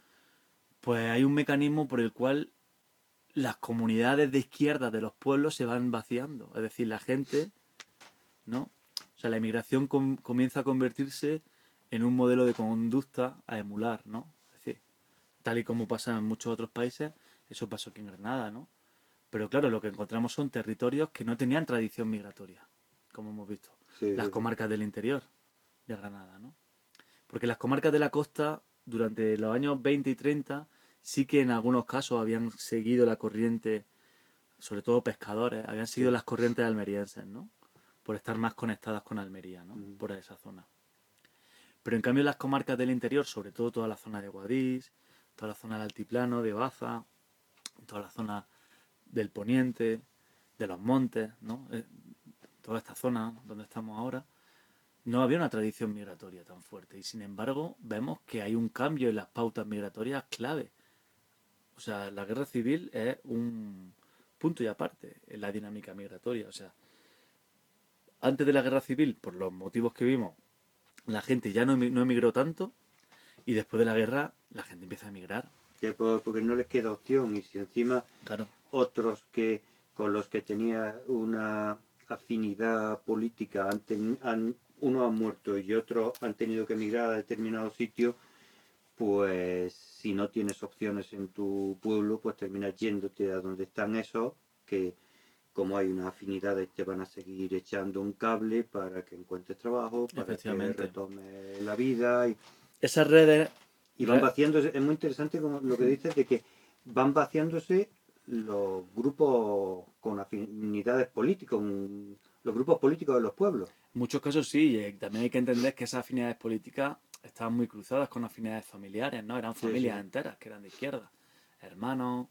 Pues hay un mecanismo por el cual las comunidades de izquierda de los pueblos se van vaciando. Es decir, la gente, ¿no? O sea, la emigración com comienza a convertirse en un modelo de conducta a emular, ¿no? Es decir, tal y como pasa en muchos otros países, eso pasó aquí en Granada, ¿no? Pero claro, lo que encontramos son territorios que no tenían tradición migratoria, como hemos visto. Sí, Las sí, comarcas del interior de Granada, ¿no? Porque las comarcas de la costa, durante los años veinte y treinta, sí que en algunos casos habían seguido la corriente, sobre todo pescadores, habían seguido sí. las corrientes almerienses, ¿no? Por estar más conectadas con Almería, ¿no? Mm. Por esa zona. Pero en cambio las comarcas del interior, sobre todo toda la zona de Guadix, toda la zona del altiplano, de Baza, toda la zona del poniente, de los montes, ¿no? Eh, toda esta zona donde estamos ahora, no había una tradición migratoria tan fuerte. Y sin embargo, vemos que hay un cambio en las pautas migratorias clave. O sea, la guerra civil es un punto y aparte en la dinámica migratoria. O sea, antes de la guerra civil, por los motivos que vimos, la gente ya no, no emigró tanto, y después de la guerra la gente empieza a emigrar. Que por, porque no les queda opción, y si encima Claro. otros que con los que tenía una afinidad política han ten, han, unos han muerto y otros han tenido que emigrar a determinado sitio, pues si no tienes opciones en tu pueblo, pues terminas yéndote a donde están esos que, como hay unas afinidades, te van a seguir echando un cable para que encuentres trabajo, para que retomes la vida. Y, esas redes... y van vaciándose. Es muy interesante como lo que dices de que van vaciándose los grupos con afinidades políticas, los grupos políticos de los pueblos. En muchos casos sí, y también hay que entender que esas afinidades políticas estaban muy cruzadas con afinidades familiares, ¿no? Eran familias sí, sí. enteras que eran de izquierda. Hermanos,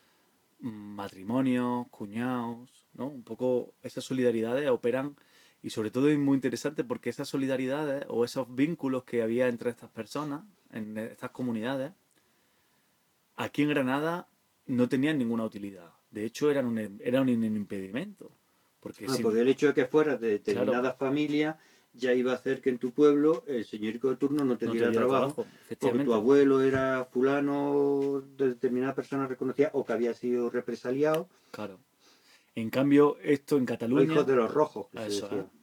matrimonios, cuñados, ¿no? Un poco esas solidaridades operan, y sobre todo es muy interesante porque esas solidaridades o esos vínculos que había entre estas personas, en estas comunidades, aquí en Granada no tenían ninguna utilidad. De hecho, eran un, eran un impedimento. Porque, ah, si, porque el hecho de que fueras de determinadas claro, familias ya iba a hacer que en tu pueblo el señorico de turno no te, no diera, te diera trabajo, trabajo porque tu abuelo era fulano de determinada persona reconocida o que había sido represaliado. Claro. En cambio, esto en Cataluña... Los hijos de los rojos, que eso, se decía. ¿eh?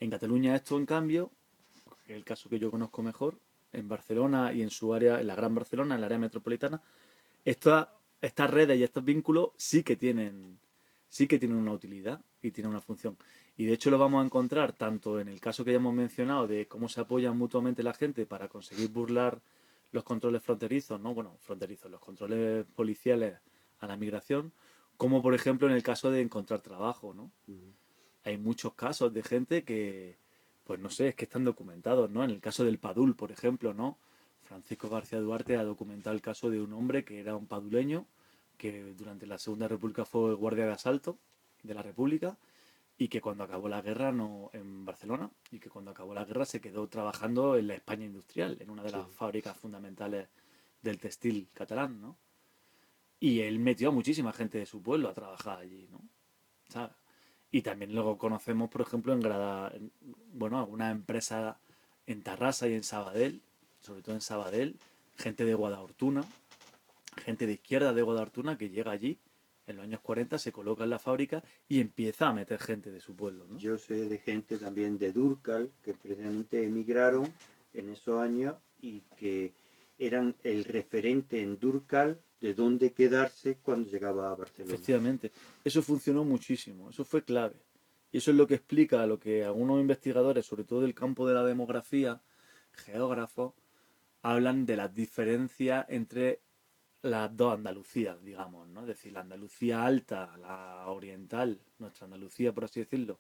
En Cataluña esto, en cambio, que es el caso que yo conozco mejor, en Barcelona y en su área, en la Gran Barcelona, en el área metropolitana, estas, estas redes y estos vínculos sí que tienen, sí que tienen una utilidad y tienen una función. Y de hecho lo vamos a encontrar tanto en el caso que ya hemos mencionado de cómo se apoyan mutuamente la gente para conseguir burlar los controles fronterizos, ¿no? Bueno, fronterizos, los controles policiales a la migración, como por ejemplo en el caso de encontrar trabajo, ¿no? Uh-huh. Hay muchos casos de gente que, pues no sé, es que están documentados, ¿no? En el caso del Padul, por ejemplo, ¿no? Francisco García Duarte ha documentado el caso de un hombre que era un paduleño, que durante la Segunda República fue guardia de asalto de la República, y que cuando acabó la guerra no, en Barcelona, y que cuando acabó la guerra se quedó trabajando en la España industrial, en una de las sí. fábricas fundamentales del textil catalán, ¿no? Y él metió a muchísima gente de su pueblo a trabajar allí, ¿no? ¿Sabes? Y también luego conocemos, por ejemplo, en Grada, en, bueno, algunas empresas en Tarrasa y en Sabadell, sobre todo en Sabadell, gente de Guadalhortuna, gente de izquierda de Guadalhortuna que llega allí en los años cuarenta, se coloca en la fábrica y empieza a meter gente de su pueblo, ¿no? Yo sé de gente también de Durcal que precisamente emigraron en esos años y que eran el referente en Durcal de dónde quedarse cuando llegaba a Barcelona. Efectivamente, eso funcionó muchísimo, eso fue clave. Y eso es lo que explica lo que algunos investigadores, sobre todo del campo de la demografía, geógrafos, hablan de las diferencias entre las dos Andalucías, digamos, ¿no? Es decir, la Andalucía alta, la oriental, nuestra Andalucía, por así decirlo,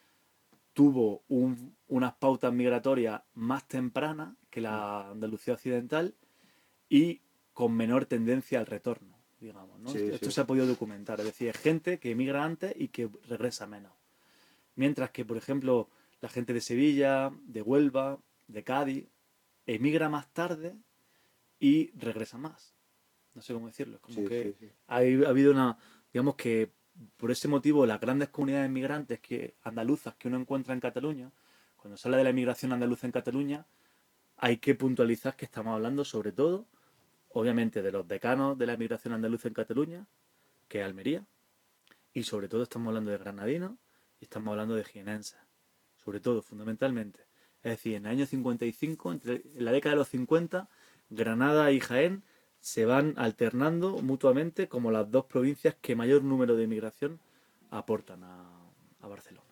tuvo un, unas pautas migratorias más tempranas que la Andalucía occidental y con menor tendencia al retorno, digamos, ¿no? Sí, Esto sí. se ha podido documentar, es decir, gente que emigra antes y que regresa menos. Mientras que, por ejemplo, la gente de Sevilla, de Huelva, de Cádiz, emigra más tarde y regresa más. No sé cómo decirlo. Es como sí, que sí, sí. Ha, ha habido una... Digamos que por ese motivo las grandes comunidades migrantes que, andaluzas que uno encuentra en Cataluña, cuando se habla de la inmigración andaluza en Cataluña, hay que puntualizar que estamos hablando sobre todo, obviamente, de los decanos de la inmigración andaluza en Cataluña, que es Almería, y sobre todo estamos hablando de granadinos y estamos hablando de jienenses. Sobre todo, fundamentalmente. Es decir, en el año cincuenta y cinco, entre, en la década de los cincuenta, Granada y Jaén se van alternando mutuamente como las dos provincias que mayor número de inmigración aportan a, a Barcelona.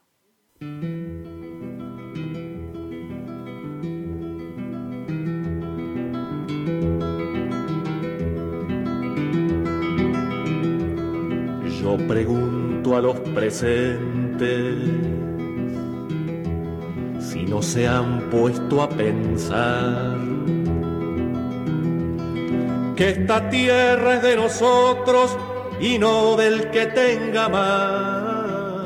Yo pregunto a los presentes si no se han puesto a pensar que esta tierra es de nosotros y no del que tenga más.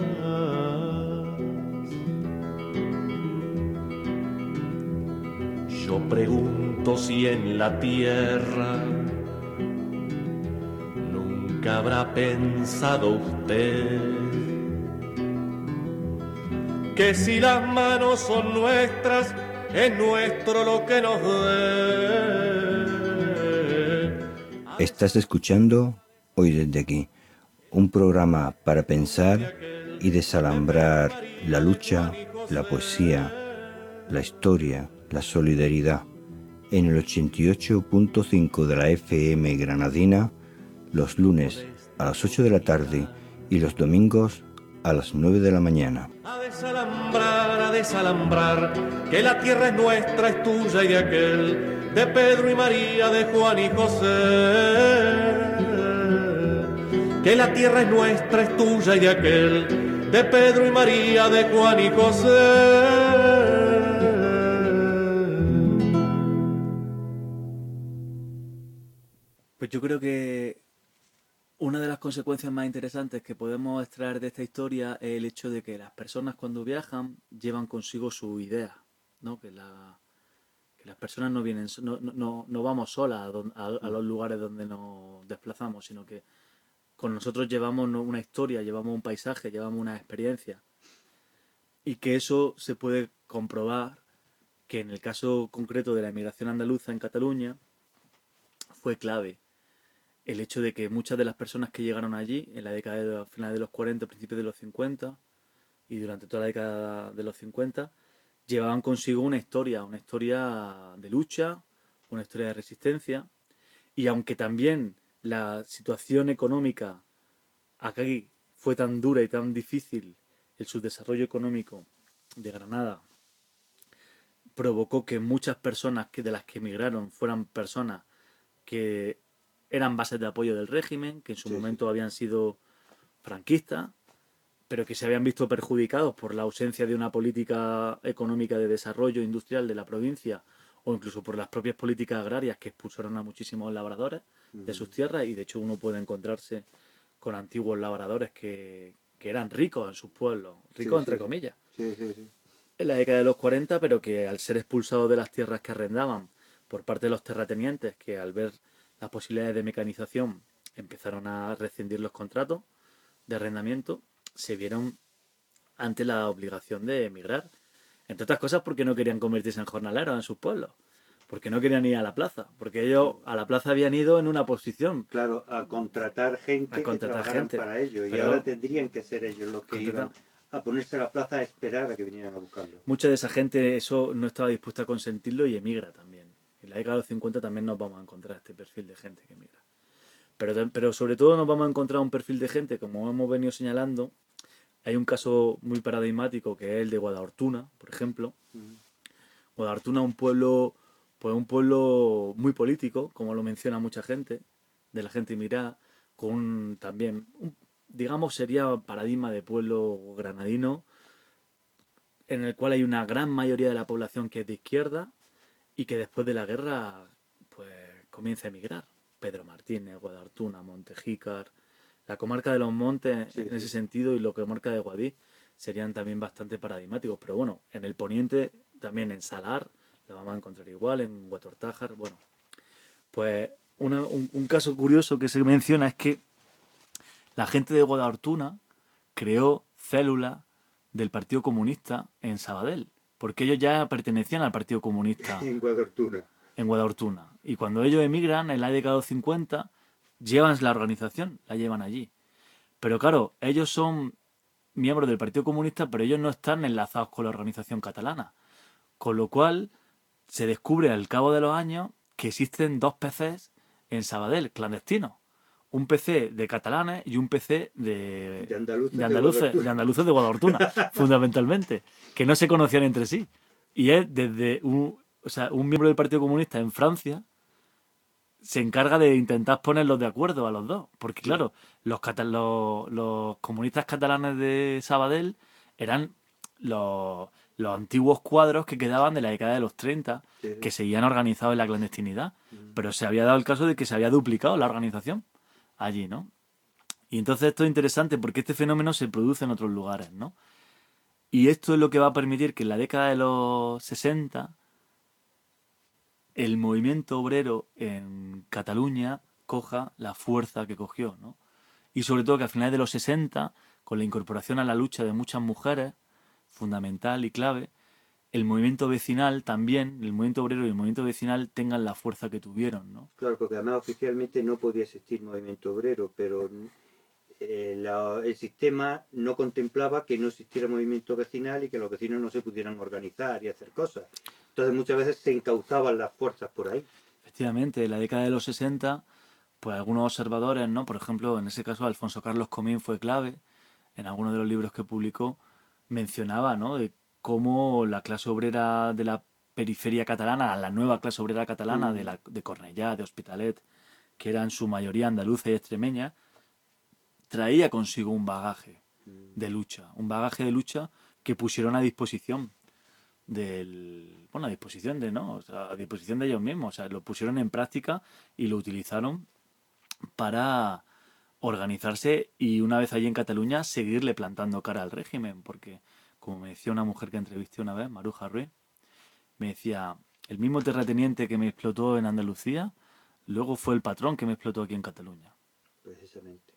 Yo pregunto si en la tierra nunca habrá pensado usted que si las manos son nuestras, es nuestro lo que nos dé. Estás escuchando Hoy desde aquí, un programa para pensar y desalambrar la lucha, la poesía, la historia, la solidaridad, en el ochenta y ocho punto cinco de la F M granadina, los lunes a las ocho de la tarde y los domingos a las nueve de la mañana. A desalambrar, a desalambrar, que la tierra es nuestra, es tuya y de aquel, de Pedro y María, de Juan y José. Que la tierra es nuestra, es tuya y de aquel, de Pedro y María, de Juan y José. Pues yo creo que una de las consecuencias más interesantes que podemos extraer de esta historia es el hecho de que las personas cuando viajan llevan consigo su idea, ¿no? Que, la, que las personas no vienen, no, no, no vamos solas a, a, a los lugares donde nos desplazamos, sino que con nosotros llevamos una historia, llevamos un paisaje, llevamos una experiencia. Y que eso se puede comprobar que en el caso concreto de la emigración andaluza en Cataluña fue clave. El hecho de que muchas de las personas que llegaron allí, en la década de los finales de los cuarenta, principios de los cincuenta, y durante toda la década de los cincuenta, llevaban consigo una historia, una historia de lucha, una historia de resistencia, y aunque también la situación económica aquí fue tan dura y tan difícil, el subdesarrollo económico de Granada provocó que muchas personas que de las que emigraron fueran personas que eran bases de apoyo del régimen, que en su Sí, momento habían sido franquistas, pero que se habían visto perjudicados por la ausencia de una política económica de desarrollo industrial de la provincia, o incluso por las propias políticas agrarias que expulsaron a muchísimos labradores de sus tierras, y de hecho uno puede encontrarse con antiguos labradores que, que eran ricos en sus pueblos, ricos Sí, entre sí. comillas, Sí, sí, sí. en la década de los cuarenta, pero que al ser expulsados de las tierras que arrendaban por parte de los terratenientes, que al ver las posibilidades de mecanización empezaron a rescindir los contratos de arrendamiento, se vieron ante la obligación de emigrar. Entre otras cosas porque no querían convertirse en jornaleros en sus pueblos, porque no querían ir a la plaza, porque ellos a la plaza habían ido en una posición Claro, a contratar gente a que contratar trabajaran gente. para ellos, y Pero ahora tendrían que ser ellos los que contratar- iban a ponerse a la plaza a esperar a que vinieran a buscarlo. mucha de esa gente eso no estaba dispuesta a consentirlo y emigra también. En la década de los cincuenta también nos vamos a encontrar este perfil de gente que emigra. Pero, pero sobre todo nos vamos a encontrar un perfil de gente, como hemos venido señalando. Hay un caso muy paradigmático que es el de Guadalhortuna, por ejemplo. Mm. Guadalhortuna es un pueblo, pues un pueblo muy político, como lo menciona mucha gente, de la gente inmigrada, con un, también, un, digamos, sería paradigma de pueblo granadino, en el cual hay una gran mayoría de la población que es de izquierda y que después de la guerra pues comienza a emigrar. Pedro Martínez, Guadalhortuna, Montejícar, la comarca de los Montes Sí, en sí. ese sentido, y la comarca de Guadix serían también bastante paradigmáticos. Pero bueno, en el poniente, también en Salar, lo vamos a encontrar igual, en Huetortájar. Bueno, pues una, un, un caso curioso que se menciona es que la gente de Guadalhortuna creó células del Partido Comunista en Sabadell, porque ellos ya pertenecían al Partido Comunista En Guadalhortuna. en Guadalhortuna. Y cuando ellos emigran en la década de los cincuenta, llevan la organización, la llevan allí. Pero claro, ellos son miembros del Partido Comunista, pero ellos no están enlazados con la organización catalana. Con lo cual, se descubre al cabo de los años que existen dos P Cs en Sabadell, clandestinos. Un P C de catalanes y un P C de, De andaluces de, de andaluces, Guadalhortuna. de andaluces de Guadalhortuna, fundamentalmente, que no se conocían entre sí. Y es desde un, o sea, un miembro del Partido Comunista en Francia se encarga de intentar ponerlos de acuerdo a los dos. Porque claro, los, cata- los, los comunistas catalanes de Sabadell eran los, los antiguos cuadros que quedaban de la década de los treinta, Sí. que seguían organizados en la clandestinidad. Mm. Pero se había dado el caso de que se había duplicado la organización allí, ¿no? Y entonces esto es interesante porque este fenómeno se produce en otros lugares, ¿no? Y esto es lo que va a permitir que en la década de los sesenta el movimiento obrero en Cataluña coja la fuerza que cogió, ¿no? Y sobre todo que a finales de los sesenta, con la incorporación a la lucha de muchas mujeres, fundamental y clave, el movimiento vecinal también, el movimiento obrero y el movimiento vecinal tengan la fuerza que tuvieron, ¿no? Claro, porque además oficialmente no podía existir movimiento obrero, pero eh, la- el sistema no contemplaba que no existiera movimiento vecinal y que los vecinos no se pudieran organizar y hacer cosas. Entonces muchas veces se incauzaban las fuerzas por ahí. Efectivamente, en la década de los sesenta, pues algunos observadores, ¿no? Por ejemplo, en ese caso Alfonso Carlos Comín fue clave, en algunos de los libros que publicó, mencionaba, ¿no? De cómo la clase obrera de la periferia catalana, la nueva clase obrera catalana Mm. de, la, de Cornellá, de Hospitalet, que era en su mayoría andaluza y extremeña, traía consigo un bagaje de lucha, un bagaje de lucha que pusieron a disposición del, bueno, a disposición de, ¿no? O sea, a disposición de ellos mismos, o sea, lo pusieron en práctica y lo utilizaron para organizarse y una vez allí en Cataluña seguirle plantando cara al régimen, porque como me decía una mujer que entrevisté una vez, Maruja Ruiz, me decía, el mismo terrateniente que me explotó en Andalucía, luego fue el patrón que me explotó aquí en Cataluña. Precisamente.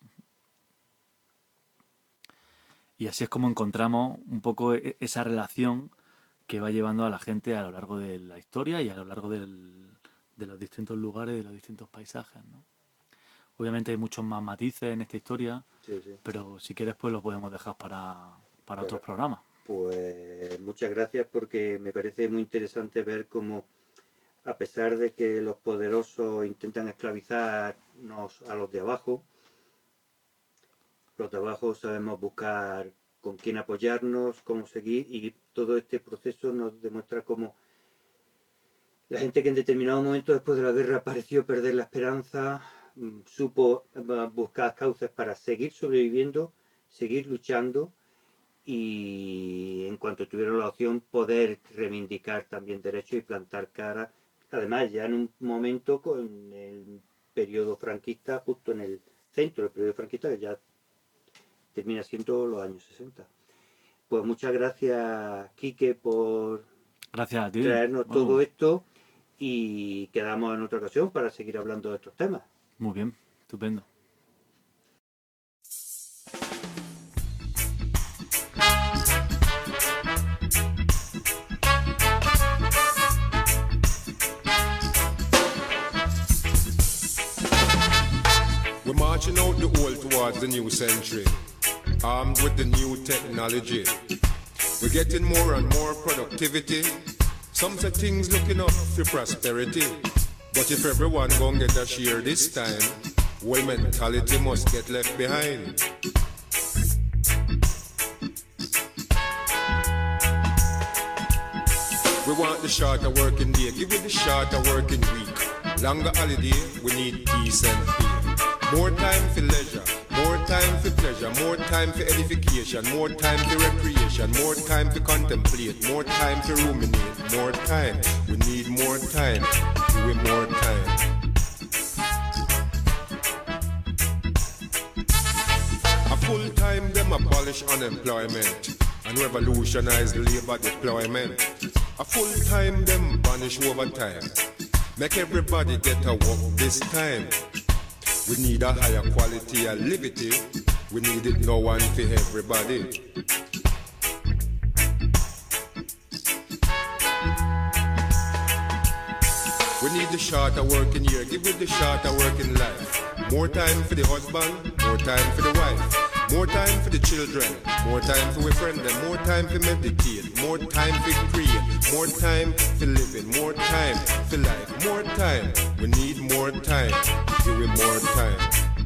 Y así es como encontramos un poco e- esa relación que va llevando a la gente a lo largo de la historia y a lo largo del, de los distintos lugares, de los distintos paisajes, ¿no? Obviamente hay muchos más matices en esta historia, Sí, sí. pero si quieres pues lo podemos dejar para, para Claro. otros programas. Pues muchas gracias, porque me parece muy interesante ver cómo, a pesar de que los poderosos intentan esclavizarnos a los de abajo, los de abajo sabemos buscar con quién apoyarnos, cómo seguir, y todo este proceso nos demuestra cómo la gente que en determinado momento después de la guerra pareció perder la esperanza, mm, supo eh, buscar cauces para seguir sobreviviendo, seguir luchando, y en cuanto tuvieron la opción poder reivindicar también derechos y plantar cara, además ya en un momento con el periodo franquista, justo en el centro del periodo franquista, que ya termina siendo los años sesenta. Pues muchas gracias, Quique, por Gracias a ti. traernos Vamos. todo esto, y quedamos en otra ocasión para seguir hablando de estos temas. Muy bien, estupendo. We're marching out the old towards the new century, armed with the new technology. We're getting more and more productivity. Some say things looking up for prosperity. But if everyone gon' get a share this time, well, mentality must get left behind. We want the shorter working day, give it the shorter working week. Longer holiday, we need decent pay. More time for leisure, more time for pleasure, more time for edification, more time for recreation, more time for contemplate, more time to ruminate, more time. We need more time, give it more time. A full time them abolish unemployment and revolutionize labor deployment. A full time them banish overtime. Make everybody get a work this time. We need a higher quality of liberty. We need it no one for everybody. We need the shorter working year, give it the shorter working life. More time for the husband, more time for the wife. More time for the children, more time for we friend them, more time for meditate, more time for create, more time for living, more time for life, more time. We need more time, give it more time.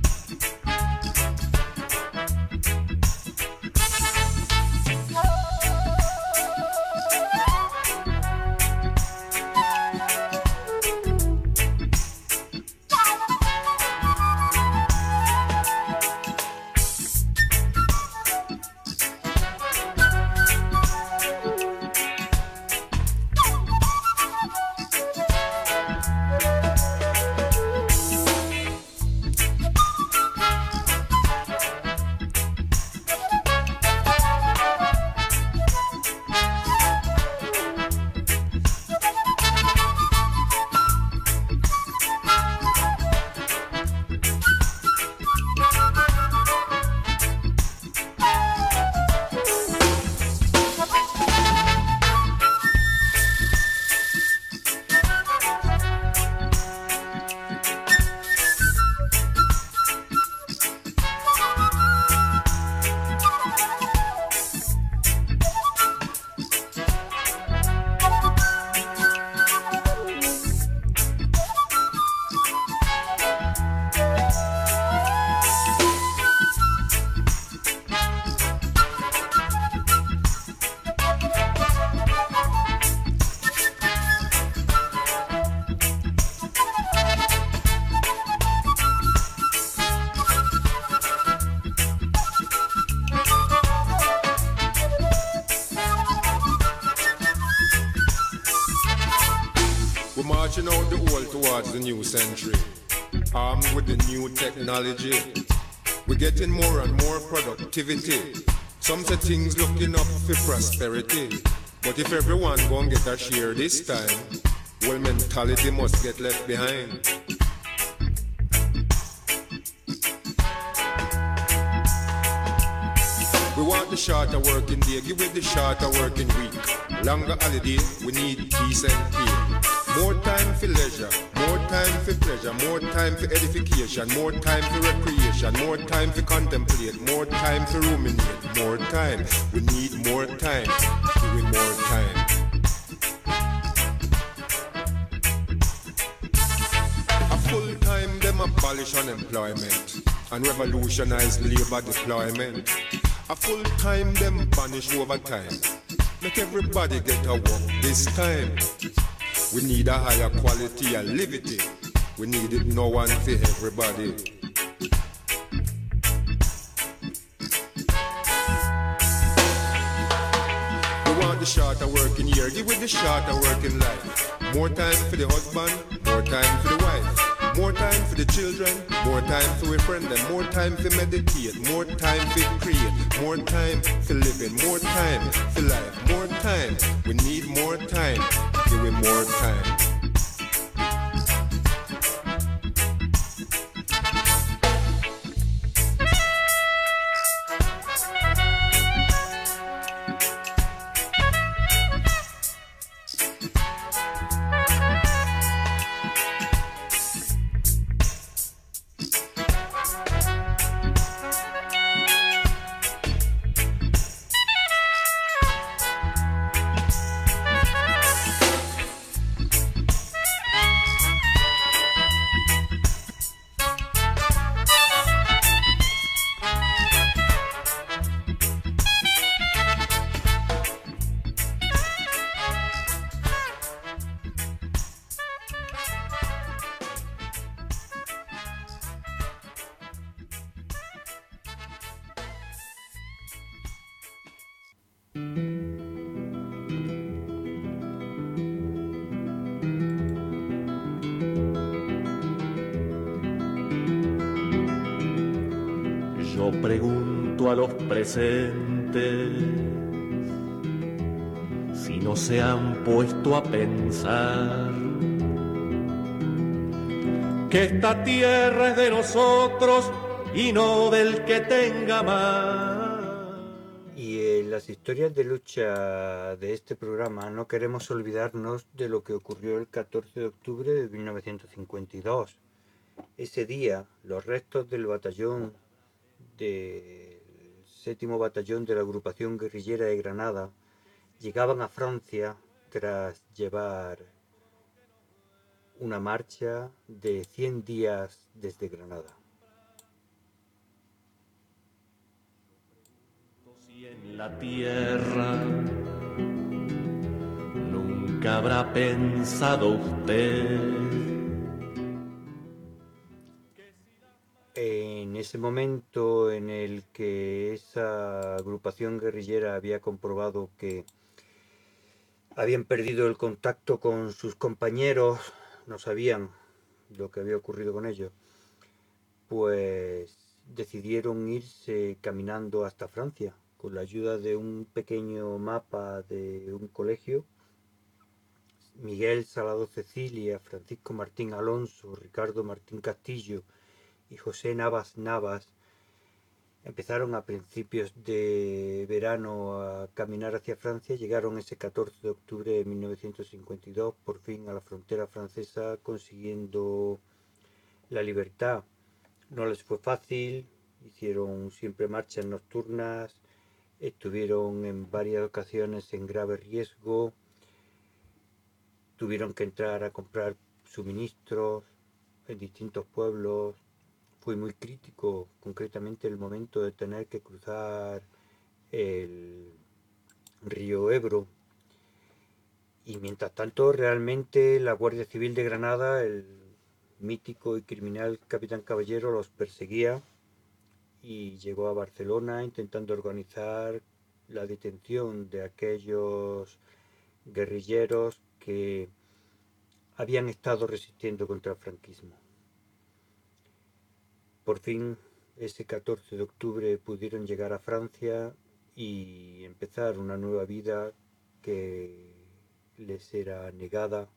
Marching out the old towards the new century, armed with the new technology. We're getting more and more productivity. Some say things looking up for prosperity. But if everyone gon' get a share this time, well, mentality must get left behind. We want the shorter working day, give it the shorter working week. Longer holiday, we need decent pay. More time for leisure, more time for pleasure, more time for edification, more time for recreation, more time to contemplate, more time to ruminate, more time. We need more time, give it more time. A full time them abolish unemployment and revolutionize labor deployment. A full time them banish overtime. Make everybody get a work this time. We need a higher quality of living. We need it no one for everybody. We want the shorter working year, give it the shorter working life. More time for the husband, more time for the wife. More time for the children, more time for we friend them, more time for meditate, more time for create, more time for living, more time for life, more time. We need more time, give it more time. Yo pregunto a los presentes si no se han puesto a pensar que esta tierra es de nosotros y no del que tenga más. Y en las historias de lucha de este programa no queremos olvidarnos de lo que ocurrió el catorce de octubre de mil novecientos cincuenta y dos. Ese día, los restos del batallón del séptimo batallón de la agrupación guerrillera de Granada llegaban a Francia tras llevar una marcha de cien días desde Granada. Si en la tierra nunca habrá pensado usted. En ese momento en el que esa agrupación guerrillera había comprobado que habían perdido el contacto con sus compañeros, no sabían lo que había ocurrido con ellos, pues decidieron irse caminando hasta Francia con la ayuda de un pequeño mapa de un colegio. Miguel Salado Cecilia, Francisco Martín Alonso, Ricardo Martín Castillo y José Navas Navas empezaron a principios de verano a caminar hacia Francia. Llegaron ese catorce de octubre de mil novecientos cincuenta y dos por fin a la frontera francesa, consiguiendo la libertad. No les fue fácil, hicieron siempre marchas nocturnas, estuvieron en varias ocasiones en grave riesgo, tuvieron que entrar a comprar suministros en distintos pueblos. Fue muy crítico, concretamente el momento de tener que cruzar el río Ebro. Y mientras tanto, realmente la Guardia Civil de Granada, el mítico y criminal Capitán Caballero, los perseguía y llegó a Barcelona intentando organizar la detención de aquellos guerrilleros que habían estado resistiendo contra el franquismo. Por fin, ese catorce de octubre pudieron llegar a Francia y empezar una nueva vida que les era negada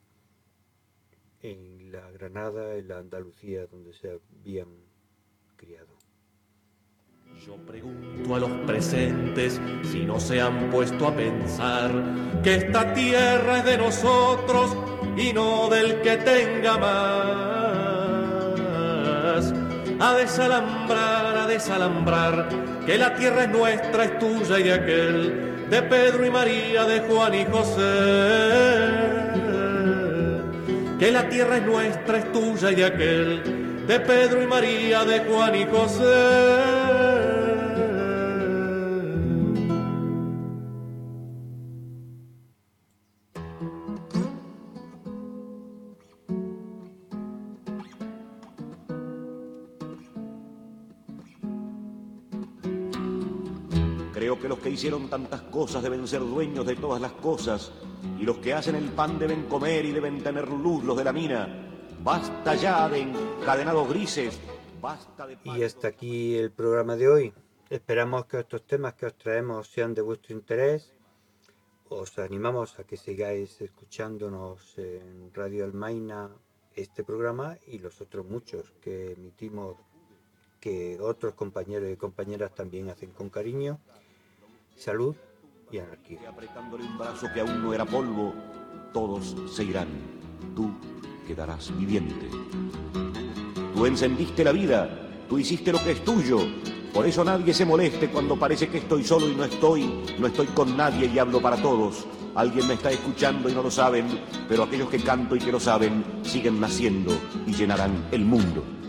en la Granada, en la Andalucía, donde se habían criado. Yo pregunto a los presentes si no se han puesto a pensar que esta tierra es de nosotros y no del que tenga más. A desalambrar, a desalambrar, que la tierra es nuestra, es tuya y de aquel, de Pedro y María, de Juan y José. Que la tierra es nuestra, es tuya y de aquel, de Pedro y María, de Juan y José. Creo que los que hicieron tantas cosas deben ser dueños de todas las cosas, y los que hacen el pan deben comer y deben tener luz los de la mina. Basta ya de encadenados grises, basta de... Y hasta aquí el programa de hoy. Esperamos que estos temas que os traemos sean de vuestro interés. Os animamos a que sigáis escuchándonos en Radio Almaina, este programa y los otros muchos que emitimos, que otros compañeros y compañeras también hacen con cariño. Salud y anarquía. Apretándole un brazo que aún no era polvo, todos se irán. Tú quedarás viviente. Tú encendiste la vida, tú hiciste lo que es tuyo. Por eso nadie se moleste cuando parece que estoy solo y no estoy, no estoy con nadie y hablo para todos. Alguien me está escuchando y no lo saben, pero aquellos que canto y que lo saben siguen naciendo y llenarán el mundo.